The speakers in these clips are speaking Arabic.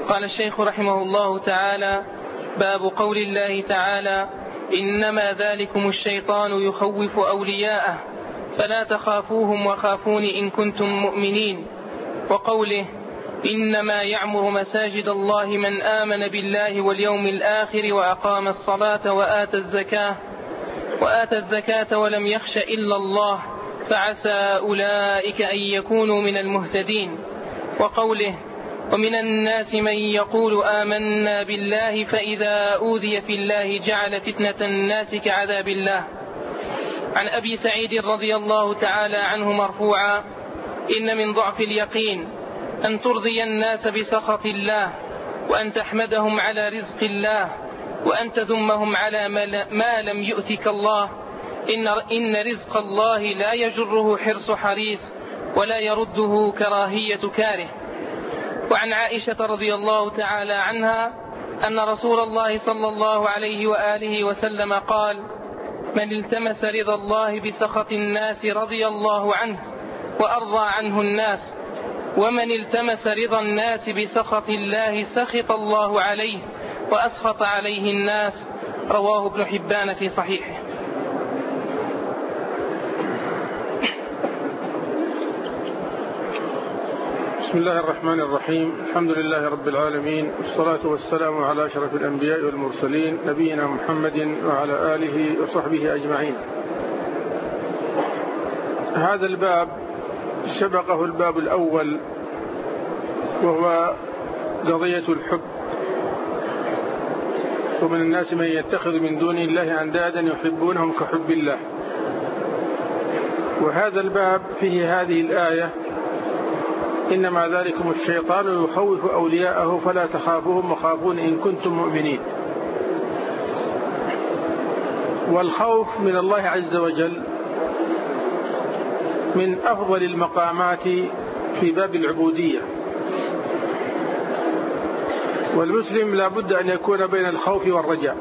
قال الشيخ رحمه الله تعالى: باب قول الله تعالى: إنما ذلكم الشيطان يخوف أولياءه فلا تخافوهم وخافون إن كنتم مؤمنين. وقوله: إنما يعمر مساجد الله من آمن بالله واليوم الآخر وأقام الصلاة وآتى الزكاة ولم يخش إلا الله فعسى أولئك أن يكونوا من المهتدين. وقوله: ومن الناس من يقول آمنا بالله فإذا أوذي في الله جعل فتنة الناس كعذاب الله. عن أبي سعيد رضي الله تعالى عنه مرفوعا: إن من ضعف اليقين أن ترضي الناس بسخط الله، وأن تحمدهم على رزق الله، وأن تذمهم على ما لم يؤتك الله. إن رزق الله لا يجره حرص حريص ولا يرده كراهية كاره. وعن عائشة رضي الله تعالى عنها أن رسول الله صلى الله عليه وآله وسلم قال: من التمس رضا الله بسخط الناس رضي الله عنه وأرضى عنه الناس، ومن التمس رضا الناس بسخط الله سخط الله عليه وأسخط عليه الناس. رواه ابن حبان في صحيحه. بسم الله الرحمن الرحيم. الحمد لله رب العالمين، والصلاة والسلام على أشرف الأنبياء والمرسلين نبينا محمد وعلى آله وصحبه أجمعين. هذا الباب سبقه الباب الأول، وهو قضية الحب. ومن الناس من يتخذ من دون الله أندادا يحبونهم كحب الله. وهذا الباب فيه هذه الآية: إنما ذلكم الشيطان يخوف أولياءه فلا تخافوهم وخافون إن كنتم مؤمنين. والخوف من الله عز وجل من أفضل المقامات في باب العبودية، والمسلم لا بد أن يكون بين الخوف والرجاء.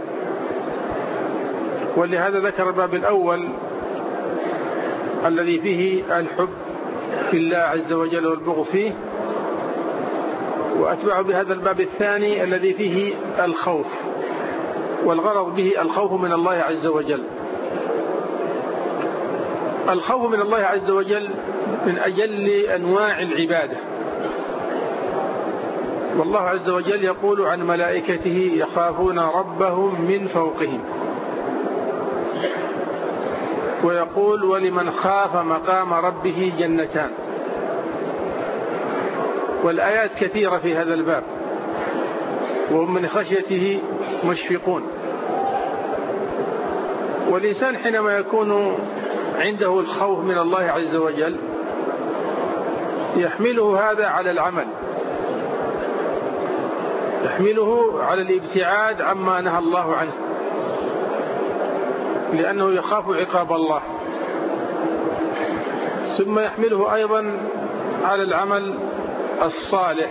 ولهذا ذكر الباب الأول الذي فيه الحب في الله عز وجل والبغض فيه، وأتبع بهذا الباب الثاني الذي فيه الخوف، والغرض به الخوف من الله عز وجل. الخوف من الله عز وجل من أجل أنواع العبادة. والله عز وجل يقول عن ملائكته: يخافون ربهم من فوقهم. ويقول: ولمن خاف مقام ربه جنتان. والآيات كثيرة في هذا الباب، وهم من خشيته مشفقون. والإنسان حينما يكون عنده الخوف من الله عز وجل يحمله هذا على العمل، يحمله على الابتعاد عما نهى الله عنه، لأنه يخاف عقاب الله. ثم يحمله أيضا على العمل الصالح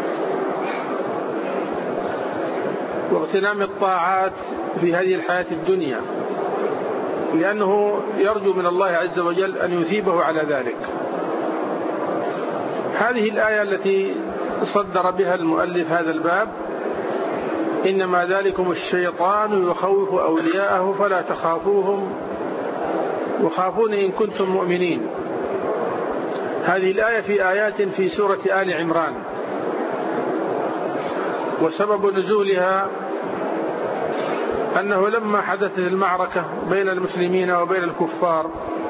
واغتنام الطاعات في هذه الحياة الدنيا، لأنه يرجو من الله عز وجل أن يثيبه على ذلك. هذه الآية التي صدر بها المؤلف هذا الباب: إنما ذلكم الشيطان يخوف أولياءه فلا تخافوهم وخافون إن كنتم مؤمنين. هذه الآية في آيات في سورة آل عمران، وسبب نزولها أنه لما حدثت المعركة بين المسلمين وبين الكفار،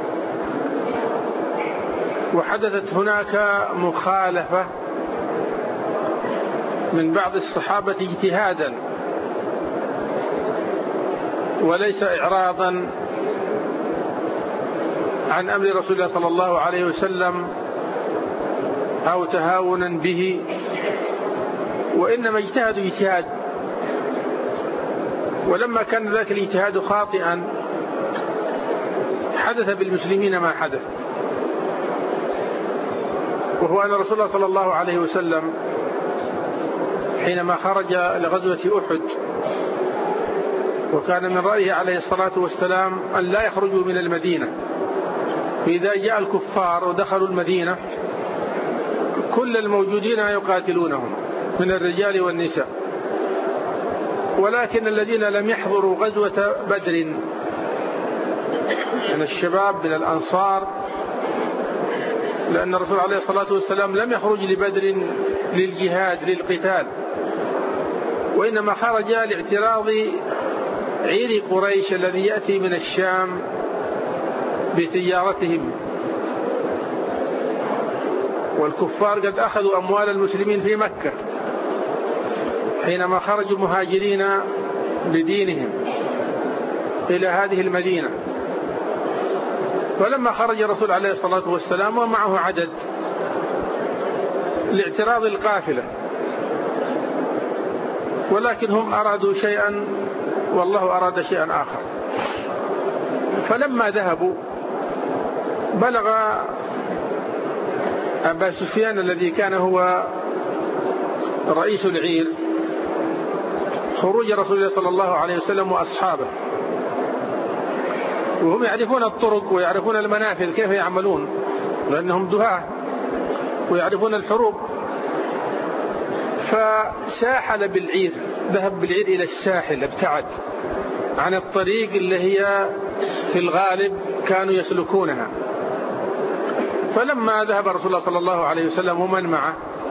وحدثت هناك مخالفة من بعض الصحابة اجتهادا وليس إعراضا عن أمر رسول الله صلى الله عليه وسلم أو تهاونا به، وإنما اجتهدوا اجتهاد. ولما كان ذاك الاجتهاد خاطئا حدث بالمسلمين ما حدث، وهو أن رسول الله صلى الله عليه وسلم حينما خرج لغزوة أحد، وكان من رأيه عليه الصلاة والسلام أن لا يخرجوا من المدينة، فإذا جاء الكفار ودخلوا المدينة كل الموجودين يقاتلونهم، من الرجال والنساء. ولكن الذين لم يحضروا غزوة بدر من الشباب من الأنصار، لأن الرسول عليه الصلاة والسلام لم يخرج لبدر للجهاد للقتال، وإنما خرج لاعتراض عير قريش الذي يأتي من الشام بتجارتهم، والكفار قد أخذوا أموال المسلمين في مكة حينما خرجوا مهاجرين بدينهم إلى هذه المدينة. فلما خرج الرسول عليه الصلاة والسلام ومعه عدد لاعتراض القافلة، ولكن هم أرادوا شيئا والله أراد شيئا آخر. فلما ذهبوا بلغ أبا سفيان الذي كان هو رئيس العير خروج رسول الله صلى الله عليه وسلم وأصحابه، وهم يعرفون الطرق ويعرفون المنافذ كيف يعملون، لأنهم دهاة ويعرفون الحروب. فساحل بالعير، ذهب بالعير إلى الساحل، ابتعد عن الطريق اللي هي في الغالب كانوا يسلكونها. فلما ذهب رسول الله صلى الله عليه وسلم ومن معه،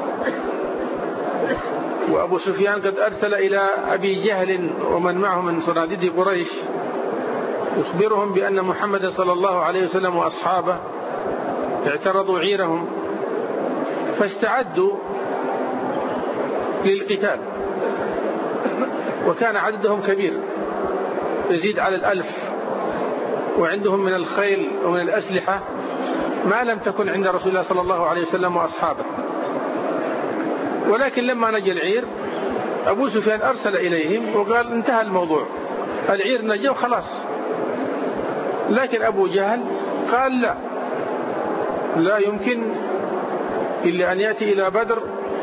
وأبو سفيان قد أرسل إلى أبي جهل ومن معه من صناديد قريش يخبرهم بأن محمد صلى الله عليه وسلم وأصحابه اعترضوا عيرهم، فاستعدوا للقتال، وكان عددهم كبير يزيد على 1000، وعندهم من الخيل ومن الأسلحة ما لم تكن عند رسول الله صلى الله عليه وسلم وأصحابه. ولكن لما نجى العير أبو سفيان أرسل إليهم وقال انتهى الموضوع، العير نجى وخلاص. لكن أبو جهل قال لا يمكن إلا أن يأتي إلى بدر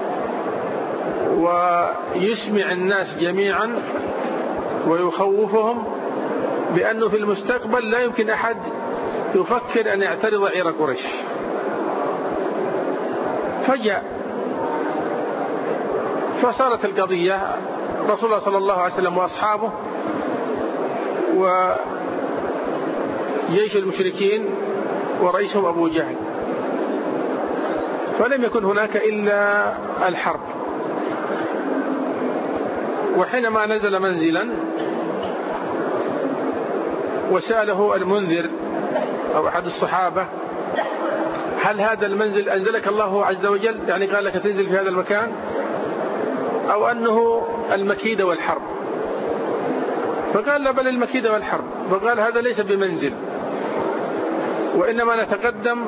ويسمع الناس جميعا ويخوفهم بأنه في المستقبل لا يمكن أحد يفكر أن يعترض عير قريش. فجاء فصارت القضية رسول الله صلى الله عليه وسلم وأصحابه وجيش المشركين ورئيسهم أبو جهل، فلم يكن هناك إلا الحرب. وحينما نزل منزلا وسأله المنذر أو أحد الصحابة هل هذا المنزل أنزلك الله عز وجل، يعني قال لك تنزل في هذا المكان، أو أنه المكيدة والحرب؟ فقال لا، بل المكيدة والحرب. فقال هذا ليس بمنزل، وإنما نتقدم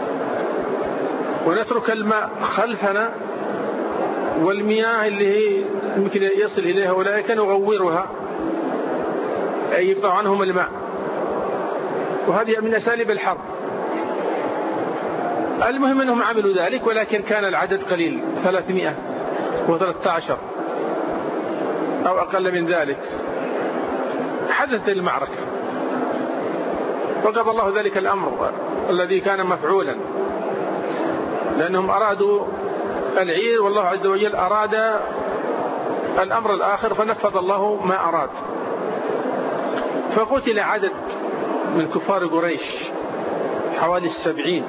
ونترك الماء خلفنا، والمياه اللي هي يمكن يصل إليها أولئك نغورها، أي يقطع عنهم الماء، وهذه من أساليب الحرب. المهم أنهم عملوا ذلك، ولكن كان العدد قليل 313 أو أقل من ذلك. حدثت المعركة وقضى الله ذلك الأمر الذي كان مفعولا، لأنهم أرادوا العير والله عز وجل أراد الأمر الآخر فنفذ الله ما أراد. فقتل عدد من كفار قريش حوالي 70،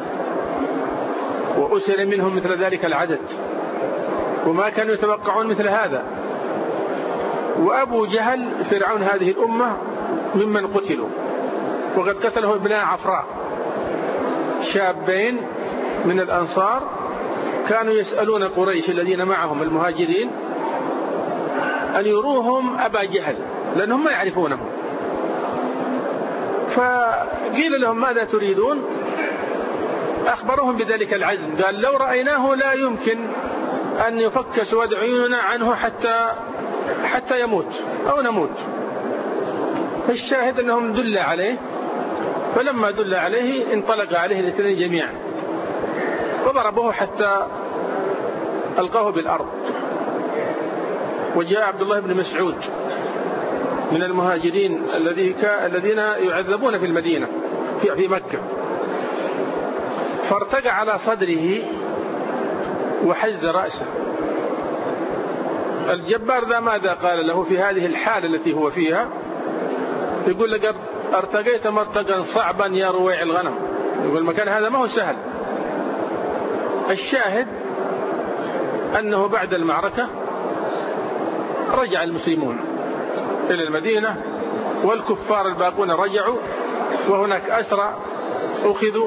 وأسر منهم مثل ذلك العدد، وما كانوا يتوقعون مثل هذا. وأبو جهل فرعون هذه الأمة ممن قتلوا، وقد قتله ابناء عفراء شابين من الأنصار كانوا يسألون قريش الذين معهم المهاجرين أن يروهم أبا جهل لأنهم ما يعرفونه. فقيل لهم ماذا تريدون؟ أخبرهم بذلك العزم، قال لو رأيناه لا يمكن أن يفك سواد عيوننا عنه حتى يموت أو نموت. فالشاهد أنهم دل عليه، فلما دل عليه انطلق عليه الاثنين جميعا وضربوه حتى ألقاه بالأرض. وجاء عبد الله بن مسعود من المهاجرين الذين يعذبون في المدينة في مكة، فارتجع على صدره وحز رأسه الجبار ذا ماذا قال له في هذه الحالة التي هو فيها؟ يقول لقد ارتقيت مرتقا صعبا يا رويع الغنم. يقول المكان هذا ما هو سهل. الشاهد أنه بعد المعركة رجع المسلمون إلى المدينة، والكفار الباقون رجعوا، وهناك أسرى أخذوا.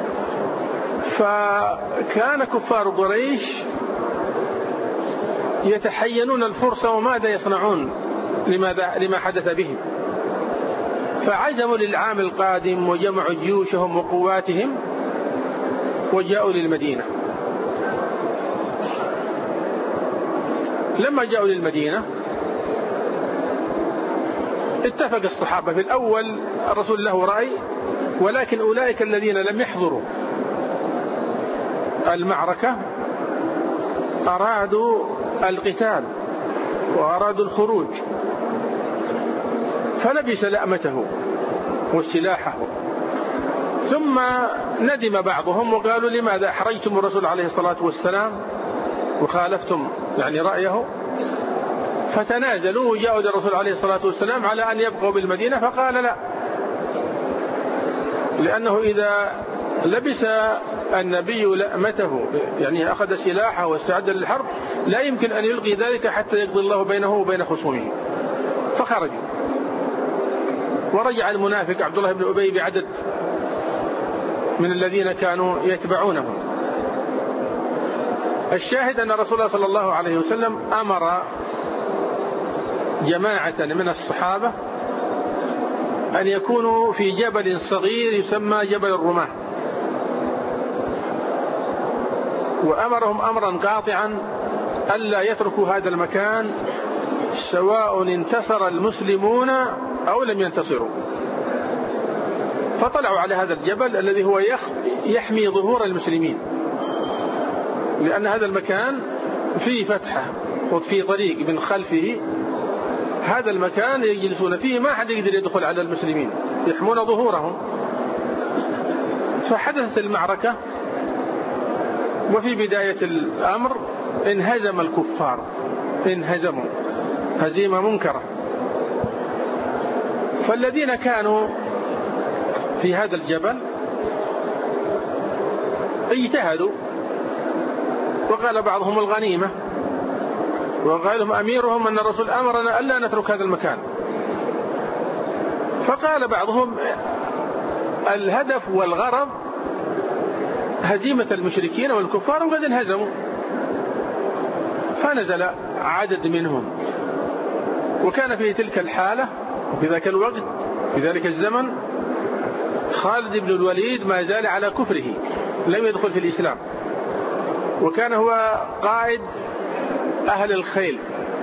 فكان كفار قريش يتحينون الفرصة وماذا يصنعون لما حدث بهم، فعزموا للعام القادم وجمعوا جيوشهم وقواتهم وجاءوا للمدينة. لما جاءوا للمدينة اتفق الصحابة. في الأول الرسول له رأي، ولكن أولئك الذين لم يحضروا المعركة أرادوا القتال وأرادوا الخروج، فلبس لأمته وسلاحه. ثم ندم بعضهم وقالوا لماذا أحرجتم الرسول عليه الصلاة والسلام وخالفتم رأيه؟ فتنازلوا وجاءوا للرسول عليه الصلاة والسلام على أن يبقوا بالمدينة، فقال لا، لأنه إذا لبس النبي لأمته أخذ سلاحه واستعد للحرب لا يمكن أن يلقي ذلك حتى يقضي الله بينه وبين خصومه. فخرجوا، ورجع المنافق عبد الله بن أبي بعدد من الذين كانوا يتبعونه. الشاهد أن رسول الله صلى الله عليه وسلم أمر جماعة من الصحابة أن يكونوا في جبل صغير يسمى جبل الرماة، وأمرهم أمرا قاطعا ألا يتركوا هذا المكان سواء انتصر المسلمون أو لم ينتصروا. فطلعوا على هذا الجبل الذي هو يحمي ظهور المسلمين، لأن هذا المكان فيه فتحة وفيه طريق من خلفه. هذا المكان يجلسون فيه، ما حد يقدر يدخل على المسلمين، يحمون ظهورهم. فحدثت المعركة، وفي بداية الأمر انهزم الكفار، انهزموا هزيمة منكرة. فالذين كانوا في هذا الجبل اجتهدوا، وقال بعضهم الغنيمة، وقال لهم أميرهم أن الرسول أمرنا ألا نترك هذا المكان. فقال بعضهم الهدف والغرض هزيمة المشركين والكفار وقد انهزموا. فنزل عدد منهم، وكان في تلك الحالة في ذاك الوقت في ذلك الزمن خالد بن الوليد ما زال على كفره، لم يدخل في الإسلام، وكان هو قائد أهل الخيل.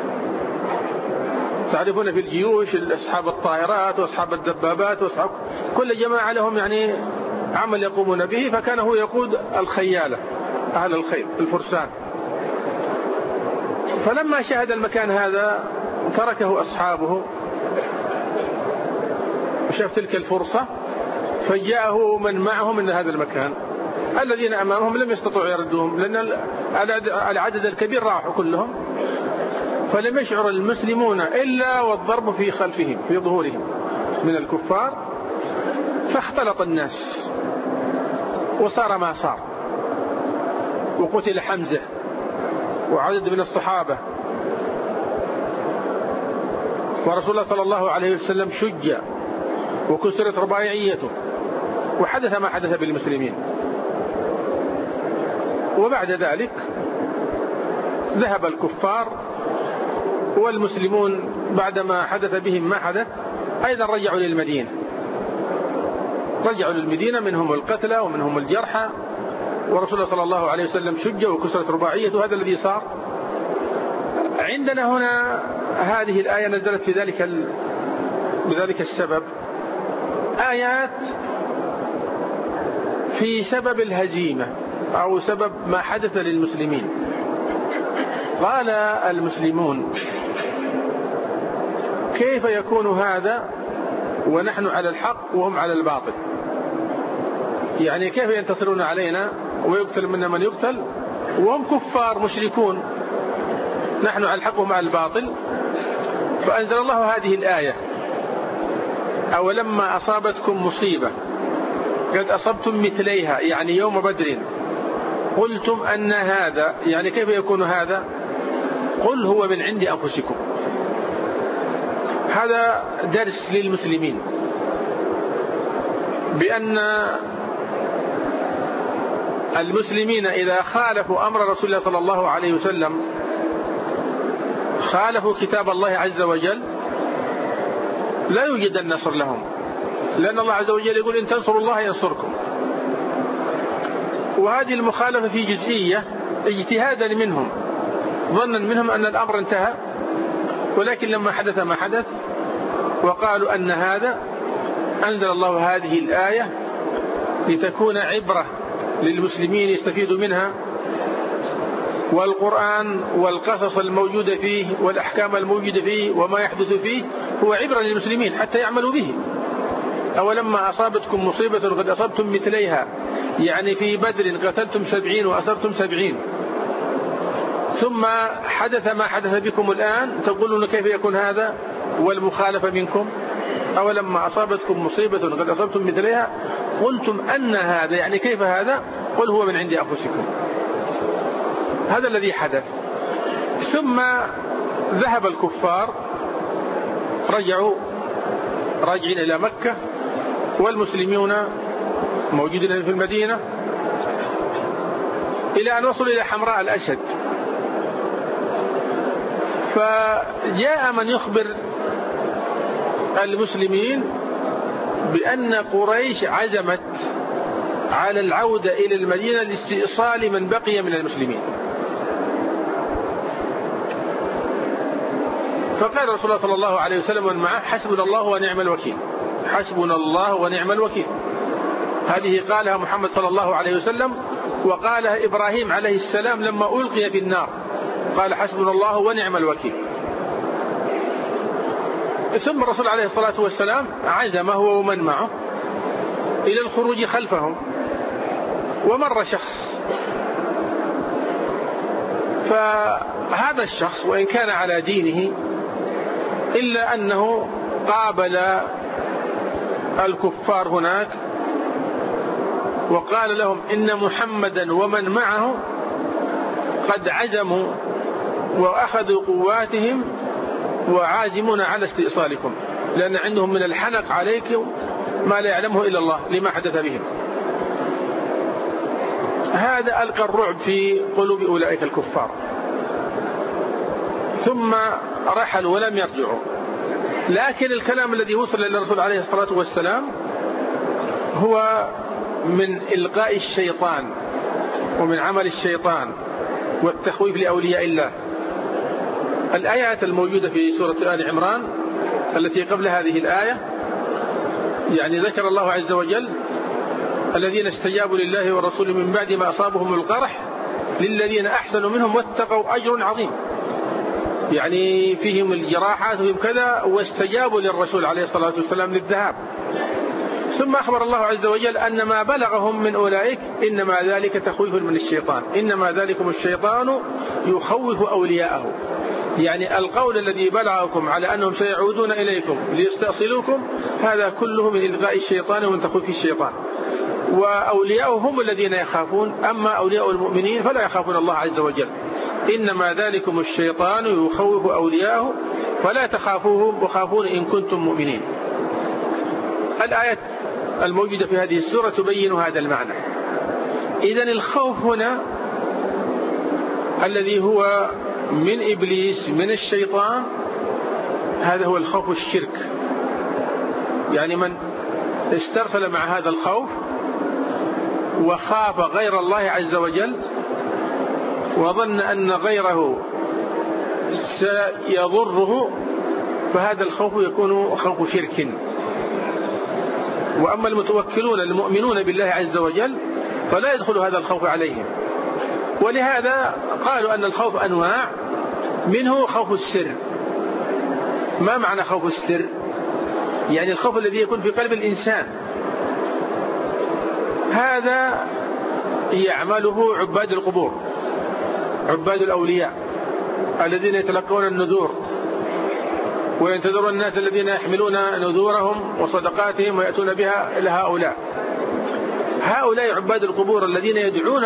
تعرفون في الجيوش أصحاب الطائرات وأصحاب الدبابات وأصحاب كل جماعة لهم عمل يقومون به، فكان هو يقود الخيالة أهل الخيل الفرسان. فلما شاهد المكان هذا تركه أصحابه وشاف تلك الفرصة، فجاءه من معهم من هذا المكان. الذين أمامهم لم يستطيعوا يردوهم لأن العدد الكبير راحوا كلهم، فلم يشعر المسلمون إلا والضرب في خلفهم في ظهورهم من الكفار. فاختلط الناس وصار ما صار، وقتل حمزة وعدد من الصحابة، ورسول الله صلى الله عليه وسلم شج وكسرت رباعيته، وحدث ما حدث بالمسلمين. وبعد ذلك ذهب الكفار، والمسلمون بعدما حدث بهم ما حدث أيضا رجعوا للمدينة، رجعوا للمدينة، منهم القتلى ومنهم الجرحى، ورسول الله صلى الله عليه وسلم شج وكسرت رباعيته. هذا الذي صار. عندنا هنا هذه الآية نزلت في بذلك السبب آيات في سبب الهزيمة أو سبب ما حدث للمسلمين. قال المسلمون كيف يكون هذا ونحن على الحق وهم على الباطل؟ كيف ينتصرون علينا ويقتل منا من يقتل وهم كفار مشركون؟ نحن ألحقهم على الباطل. فأنزل الله هذه الآية: أولما أصابتكم مصيبة قد أصبتم مثليها، يعني يوم بدر، قلتم أن هذا، يعني كيف يكون هذا؟ قل هو من عند أنفسكم. هذا درس للمسلمين بأن المسلمين إذا خالفوا أمر رسول الله صلى الله عليه وسلم، خالفوا كتاب الله عز وجل، لا يوجد النصر لهم، لأن الله عز وجل يقول: إن تنصروا الله ينصركم. وهذه المخالفة في جزئية اجتهادا منهم، ظنا منهم أن الأمر انتهى، ولكن لما حدث ما حدث وقالوا أن هذا، أنزل الله هذه الآية لتكون عبرة للمسلمين يستفيدوا منها، والقرآن والقصص الموجودة فيه والأحكام الموجودة فيه وما يحدث فيه هو عبرة للمسلمين حتى يعملوا به. أولما أصابتكم مصيبة قد أصبتم مثليها، يعني في بدر قتلتم 70 وأسرتم 70، ثم حدث ما حدث بكم الآن، تقولون كيف يكون هذا والمخالفة منكم؟ أولما أصابتكم مصيبة قد أصبتم مثليها قلتم أن هذا، يعني كيف هذا؟ قل هو من عند أنفسكم. هذا الذي حدث. ثم ذهب الكفار، راجعين إلى مكة، والمسلمون موجودين في المدينة، إلى أن وصلوا إلى حمراء الأسد. فجاء من يخبر المسلمين بأن قريش عزمت على العودة إلى المدينة لاستئصال من بقي من المسلمين. فقال رسول الله صلى الله عليه وسلم ومن معه: حسبنا الله ونعم الوكيل، حسبنا الله ونعم الوكيل. هذه قالها محمد صلى الله عليه وسلم، وقالها إبراهيم عليه السلام لما ألقي في النار، قال: حسبنا الله ونعم الوكيل. ثم الرسول عليه الصلاة والسلام عزم هو ومن معه إلى الخروج خلفهم، ومر شخص، فهذا الشخص وإن كان على دينه إلا أنه قابل الكفار هناك وقال لهم: إن محمدا ومن معه قد عزموا وأخذوا قواتهم وعازمون على استئصالكم، لأن عندهم من الحنق عليكم ما لا يعلمه إلا الله لما حدث بهم. هذا ألقى الرعب في قلوب أولئك الكفار، ثم رحلوا ولم يرجعوا. لكن الكلام الذي وصل إلى الرسول عليه الصلاة والسلام هو من إلقاء الشيطان ومن عمل الشيطان والتخويف لأولياء الله. الآيات الموجودة في سورة آل عمران التي قبل هذه الآية، يعني ذكر الله عز وجل: الذين استجابوا لله ورسوله من بعد ما أصابهم القرح للذين أحسنوا منهم واتقوا أجر عظيم. يعني فيهم الجراحات وفيهم كذا، واستجابوا للرسول عليه الصلاة والسلام للذهاب. ثم أخبر الله عز وجل أن ما بلغهم من أولئك إنما ذلك تخويف من الشيطان، إنما ذلكم الشيطان يخوف أولياءه. يعني القول الذي بلغكم على أنهم سيعودون إليكم ليستأصلوكم هذا كله من إلغاء الشيطان ومن تخويف الشيطان، وأولياءه هم الذين يخافون، أما أولياء المؤمنين فلا يخافون الله عز وجل. إنما ذلكم الشيطان يخوف أولياءه فلا تخافوهم وخافون إن كنتم مؤمنين. الآية الموجودة في هذه السورة تبين هذا المعنى. إذن الخوف هنا الذي هو من إبليس من الشيطان، هذا هو الخوف الشرك. يعني من استرسل مع هذا الخوف وخاف غير الله عز وجل وظن أن غيره سيضره، فهذا الخوف يكون خوف شرك. وأما المتوكلون المؤمنون بالله عز وجل فلا يدخل هذا الخوف عليهم. ولهذا قالوا أن الخوف أنواع، منه خوف السر. ما معنى خوف السر؟ يعني الخوف الذي يكون في قلب الإنسان، هذا يعمله عباد القبور، عباد الأولياء، الذين يتلقون النذور وينتظرون الناس الذين يحملون نذورهم وصدقاتهم ويأتون بها إلى هؤلاء عباد القبور الذين يدعون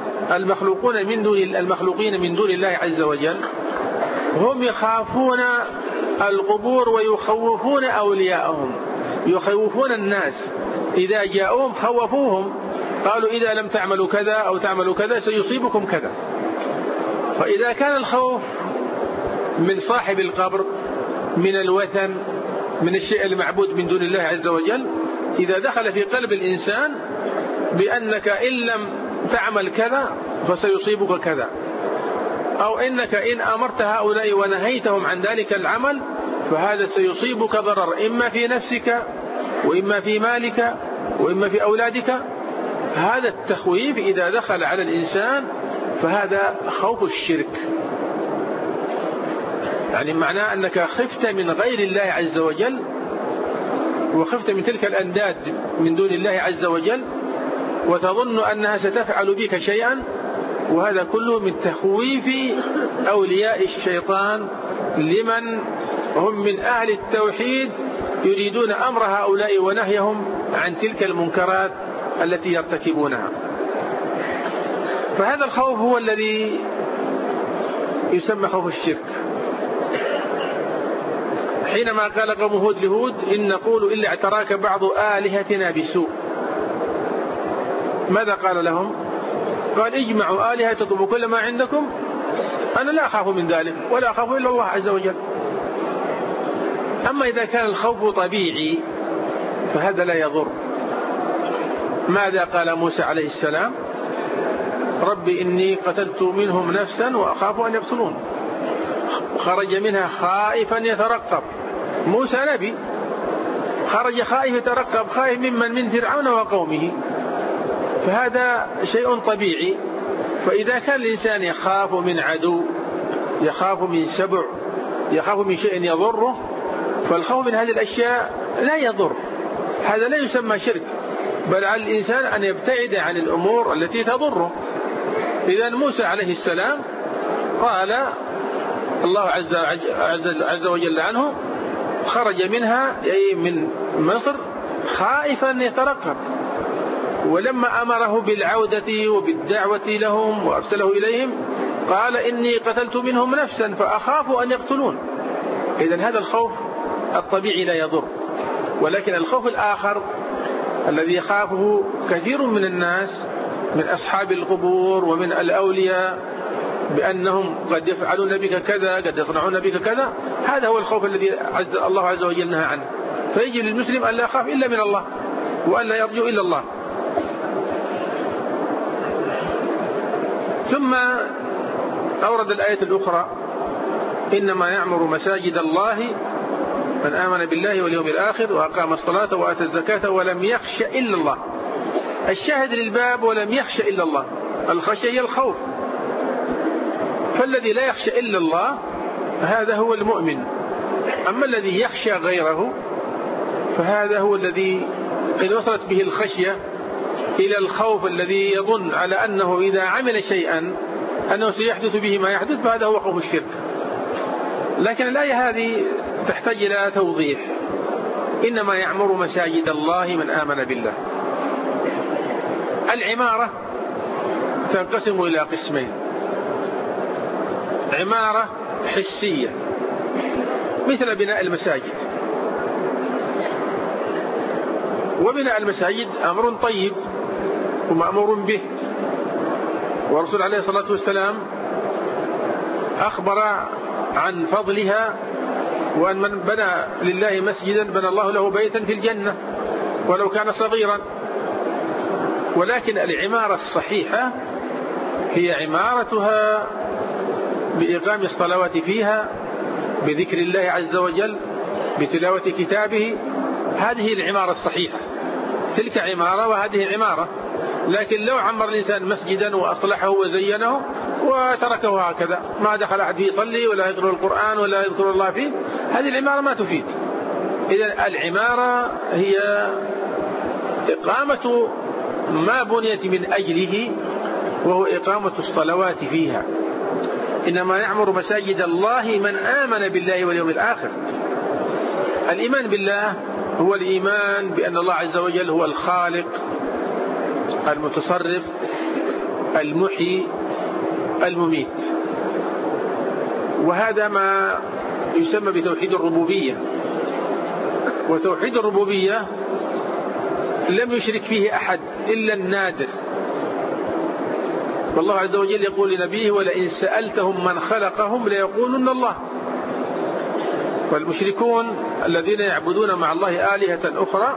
المخلوقين من دون الله عز وجل، هم يخافون القبور ويخوفون أولياءهم، يخوفون الناس. إذا جاءوهم خوفوهم، قالوا إذا لم تعملوا كذا أو تعملوا كذا سيصيبكم كذا. فإذا كان الخوف من صاحب القبر، من الوثن، من الشيء المعبود من دون الله عز وجل، إذا دخل في قلب الإنسان بأنك إن لم تعمل كذا فسيصيبك كذا، أو إنك إن أمرت هؤلاء ونهيتهم عن ذلك العمل فهذا سيصيبك ضرر إما في نفسك وإما في مالك وإما في أولادك، هذا التخويف إذا دخل على الإنسان فهذا خوف الشرك. يعني معناه أنك خفت من غير الله عز وجل، وخفت من تلك الأنداد من دون الله عز وجل، وتظن أنها ستفعل بك شيئا، وهذا كله من تخويف أولياء الشيطان لمن هم من أهل التوحيد يريدون أمر هؤلاء ونهيهم عن تلك المنكرات التي يرتكبونها. فهذا الخوف هو الذي يسمى خوف الشرك. حينما قال قوم هود لهود إن نقول إلا اعتراك بعض آلهتنا بسوء، ماذا قال لهم؟ قال اجمعوا آلهتكم وكل ما عندكم، أنا لا أخاف من ذلك ولا أخاف إلا الله عز وجل. أما إذا كان الخوف طبيعي فهذا لا يضر. ماذا قال موسى عليه السلام؟ ربي إني قتلت منهم نفسا وأخاف أن يقتلون. خرج منها خائفا يترقب. موسى نبي، خرج خائف يترقب، خائف من فرعون وقومه، فهذا شيء طبيعي. فإذا كان الإنسان يخاف من عدو، يخاف من سبع، يخاف من شيء يضره، فالخوف من هذه الأشياء لا يضر، هذا لا يسمى شرك، بل على الإنسان أن يبتعد عن الأمور التي تضره. إذا موسى عليه السلام قال الله عز وجل عنه خرج منها أي من مصر خائفا يترقب، ولما أمره بالعودة وبالدعوة لهم وأرسله إليهم قال إني قتلت منهم نفسا فأخاف أن يقتلون. إذن هذا الخوف الطبيعي لا يضر. ولكن الخوف الآخر الذي يخافه كثير من الناس من أصحاب القبور ومن الأولياء بأنهم قد يفعلون بك كذا، قد يصنعون بك كذا، هذا هو الخوف الذي الله عز وجل نهى عنه. فيجب للمسلم أن لا يخاف إلا من الله وأن لا يرجو إلا الله. ثم أورد الآية الأخرى إنما يعمر مساجد الله من آمن بالله واليوم الآخر وأقام الصلاة وآتى الزكاة ولم يخش إلا الله. الشاهد للباب ولم يخش إلا الله، الخشية هي الخوف. فالذي لا يخشى إلا الله هذا هو المؤمن. أما الذي يخشى غيره فهذا هو الذي قد وصلت به الخشية إلى الخوف الذي يظن على أنه إذا عمل شيئا أنه سيحدث به ما يحدث، فهذا هو خوف الشرك. لكن الآية هذه تحتاج إلى توضيح. إنما يعمر مساجد الله من آمن بالله. العمارة تنقسم إلى قسمين: عمارة حسية مثل بناء المساجد، وبناء المساجد أمر طيب ومأمور به، والرسول عليه الصلاة والسلام أخبر عن فضلها، وأن من بنى لله مسجدا بنى الله له بيتا في الجنة ولو كان صغيرا. ولكن العمارة الصحيحة هي عمارتها بإقام الصلوات فيها، بذكر الله عز وجل، بتلاوة كتابه. هذه العمارة الصحيحة. تلك عمارة وهذه عمارة. لكن لو عمر الإنسان مسجدا وأصلحه وزينه وتركه هكذا، ما دخل أحد فيه يصلي ولا يقرأ القرآن ولا يذكر الله فيه، هذه العمارة ما تفيد. إذن العمارة هي إقامة ما بنيت من أجله، وهو إقامة الصلوات فيها. إنما يعمر مساجد الله من آمن بالله واليوم الآخر. الإيمان بالله هو الإيمان بأن الله عز وجل هو الخالق المتصرف المحيي المميت، وهذا ما يسمى بتوحيد الربوبية. وتوحيد الربوبية لم يشرك فيه أحد إلا النادر، والله عز وجل يقول لنبيه: ولئن سألتهم من خلقهم ليقولن الله. والمشركون الذين يعبدون مع الله آلهة أخرى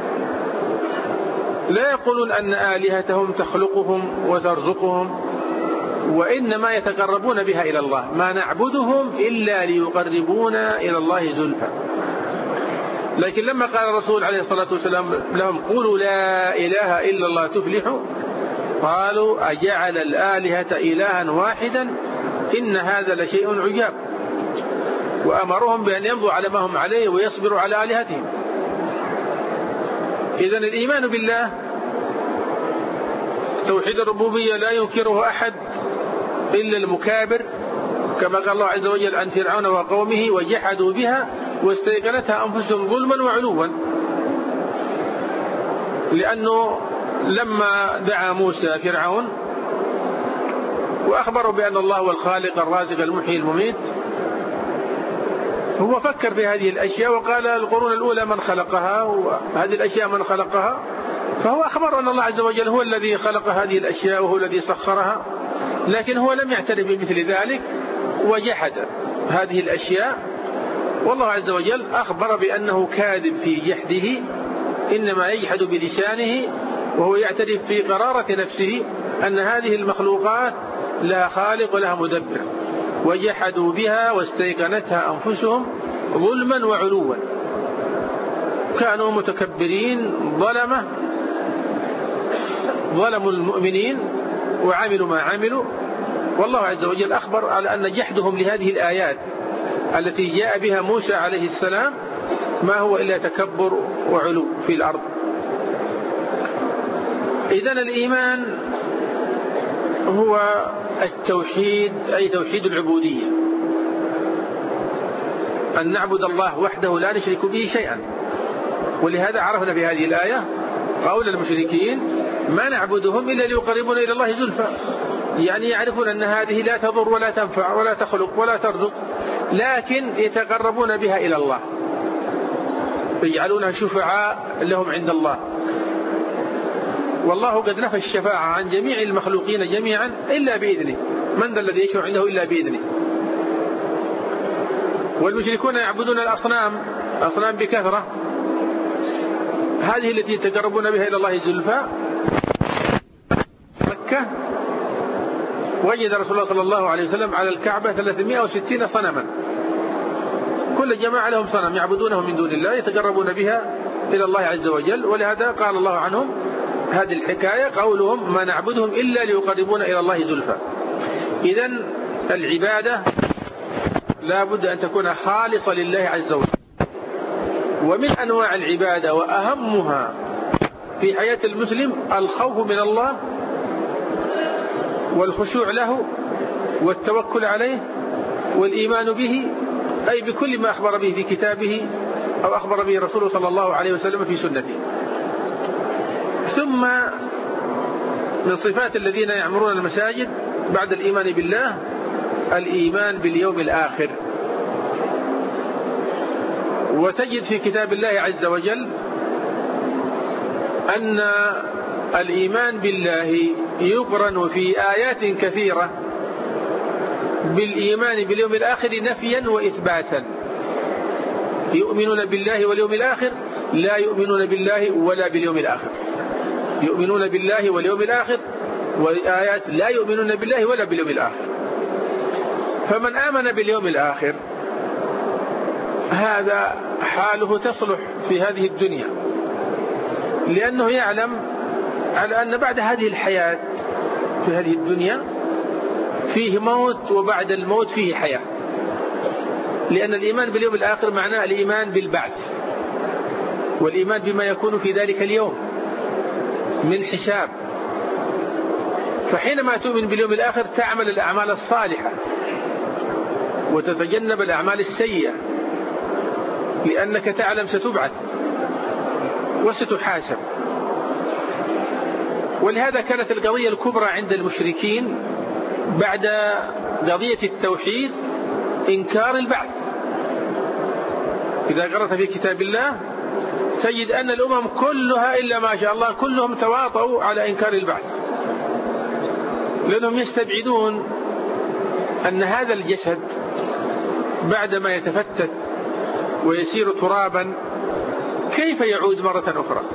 لا يقولون أن آلهتهم تخلقهم وترزقهم، وإنما يتقربون بها إلى الله. ما نعبدهم إلا ليقربونا إلى الله زلفى. لكن لما قال الرسول عليه الصلاة والسلام لهم: قولوا لا إله إلا الله تفلحوا، قالوا: أجعل الآلهة إلها واحدا إن هذا لشيء عجاب. وأمرهم بأن يمضوا على ما هم عليه ويصبروا على آلهتهم. إذن الإيمان بالله توحيد الربوبية لا ينكره أحد إلا المكابر، كما قال الله عز وجل عن فرعون وقومه: وجحدوا بها واستيقنتها أنفسهم ظلما وعلوا. لأنه لما دعا موسى فرعون وأخبره بأن الله هو الخالق الرازق المحيي المميت، هو فكر في هذه الأشياء وقال: القرون الأولى من خلقها، وهذه الأشياء من خلقها. فهو أخبر أن الله عز وجل هو الذي خلق هذه الأشياء وهو الذي سخرها، لكن هو لم يعترف بمثل ذلك وجحد هذه الأشياء. والله عز وجل أخبر بأنه كاذب في جحده، إنما يجحد بلسانه وهو يعترف في قرارة نفسه أن هذه المخلوقات لها خالق ولها مدبر. وجحدوا بها واستيقنتها أنفسهم ظلما وعلوا. كانوا متكبرين ظلموا المؤمنين وعملوا ما عملوا. والله عز وجل أخبر على أن جحدهم لهذه الآيات التي جاء بها موسى عليه السلام ما هو إلا تكبر وعلو في الأرض. إذن الإيمان هو التوحيد، أي توحيد العبودية، أن نعبد الله وحده لا نشرك به شيئا. ولهذا عرفنا في هذه الآية قول المشركين: ما نعبدهم إلا ليقربونا إلى الله زلفى. يعني يعرفون أن هذه لا تضر ولا تنفع ولا تخلق ولا ترزق، لكن يتقربون بها إلى الله، يجعلونها شفعاء لهم عند الله. والله قد نفى الشفاعة عن جميع المخلوقين جميعا إلا بإذنه. من ذا الذي يشفع عنده إلا بإذنه؟ والمشركون يعبدون الأصنام بكثرة، هذه التي يتقربون بها إلى الله زلفى. مكة وجد رسول الله صلى الله عليه وسلم على الكعبة 360 صنما، كل جماعة لهم صنم يعبدونه من دون الله يتقربون بها إلى الله عز وجل. ولهذا قال الله عنهم هذه الحكاية قولهم: ما نعبدهم إلا ليقربونا إلى الله زلفى. إذن العبادة لا بد أن تكون خالصة لله عز وجل. ومن أنواع العبادة وأهمها في حياة المسلم الخوف من الله والخشوع له والتوكل عليه والإيمان به، أي بكل ما أخبر به في كتابه أو أخبر به رسوله صلى الله عليه وسلم في سنته. ثم من صفات الذين يعمرون المساجد بعد الإيمان بالله الإيمان باليوم الآخر. وتجد في كتاب الله عز وجل أن الإيمان بالله يقرن في آيات كثيرة بالإيمان باليوم الآخر نفيا وإثباتا. يؤمنون بالله واليوم الآخر، لا يؤمنون بالله ولا باليوم الآخر. يؤمنون بالله واليوم الآخر، وآيات لا يؤمنون بالله ولا باليوم الآخر. فمن آمن باليوم الآخر هذا حاله تصلح في هذه الدنيا، لأنه يعلم على أن بعد هذه الحياة في هذه الدنيا فيه موت، وبعد الموت فيه حياة. لأن الإيمان باليوم الآخر معناه الإيمان بالبعث، والإيمان بما يكون في ذلك اليوم من حساب. فحينما تؤمن باليوم الآخر تعمل الأعمال الصالحة وتتجنب الأعمال السيئة، لأنك تعلم ستبعث وستحاسب. ولهذا كانت القضية الكبرى عند المشركين بعد قضية التوحيد إنكار البعث. إذا قرأت في كتاب الله تجد أن الأمم كلها إلا ما شاء الله كلهم تواطؤوا على إنكار البعث، لأنهم يستبعدون أن هذا الجسد بعدما يتفتت ويسير ترابا كيف يعود مرة أخرى.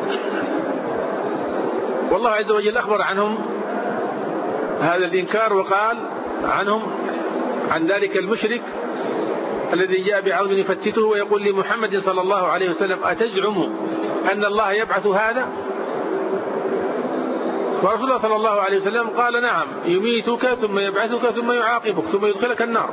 والله عز وجل أخبر عنهم هذا الإنكار، وقال عنهم عن ذلك المشرك الذي جاء بعظم يفتته ويقول لمحمد صلى الله عليه وسلم: أتزعم أن الله يبعث هذا؟ ورسول الله صلى الله عليه وسلم قال: نعم، يميتك ثم يبعثك ثم يعاقبك ثم يدخلك النار.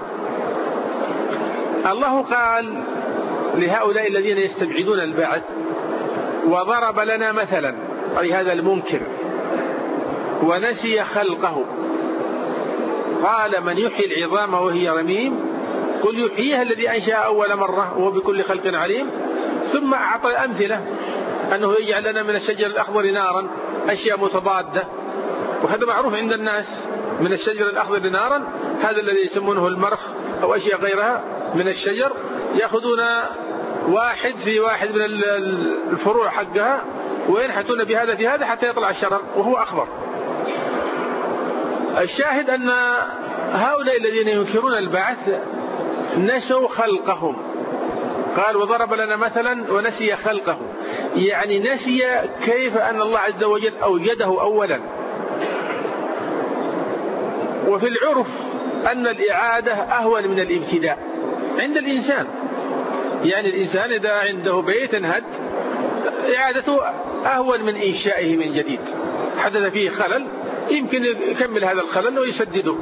الله قال لهؤلاء الذين يستبعدون البعث: وضرب لنا مثلا، أي هذا المنكر، ونسي خلقه، قال: من يحيي العظام وهي رميم؟ قل يحييها الذي أنشأ أول مرة وهو بكل خلق عليم. ثم أعطى أمثلة أنه يجعل لنا من الشجر الأخضر نارا، أشياء متضادة، وهذا معروف عند الناس، من الشجر الأخضر نارا، هذا الذي يسمونه المرخ أو أشياء غيرها من الشجر، يأخذون واحد في واحد من الفروع حقها وينحتون بهذا في هذا حتى يطلع الشرر وهو أخضر. الشاهد أن هؤلاء الذين ينكرون البعث نسوا خلقهم. قال: وضرب لنا مثلا ونسي خلقه، يعني نسي كيف أن الله عز وجل أوجده أولا. وفي العرف أن الإعادة أهون من الابتداء عند الإنسان، يعني الإنسان إذا عنده بيت انهد إعادته أهون من إنشائه من جديد. حدث فيه خلل يمكن يكمل هذا الخلل ويسدده،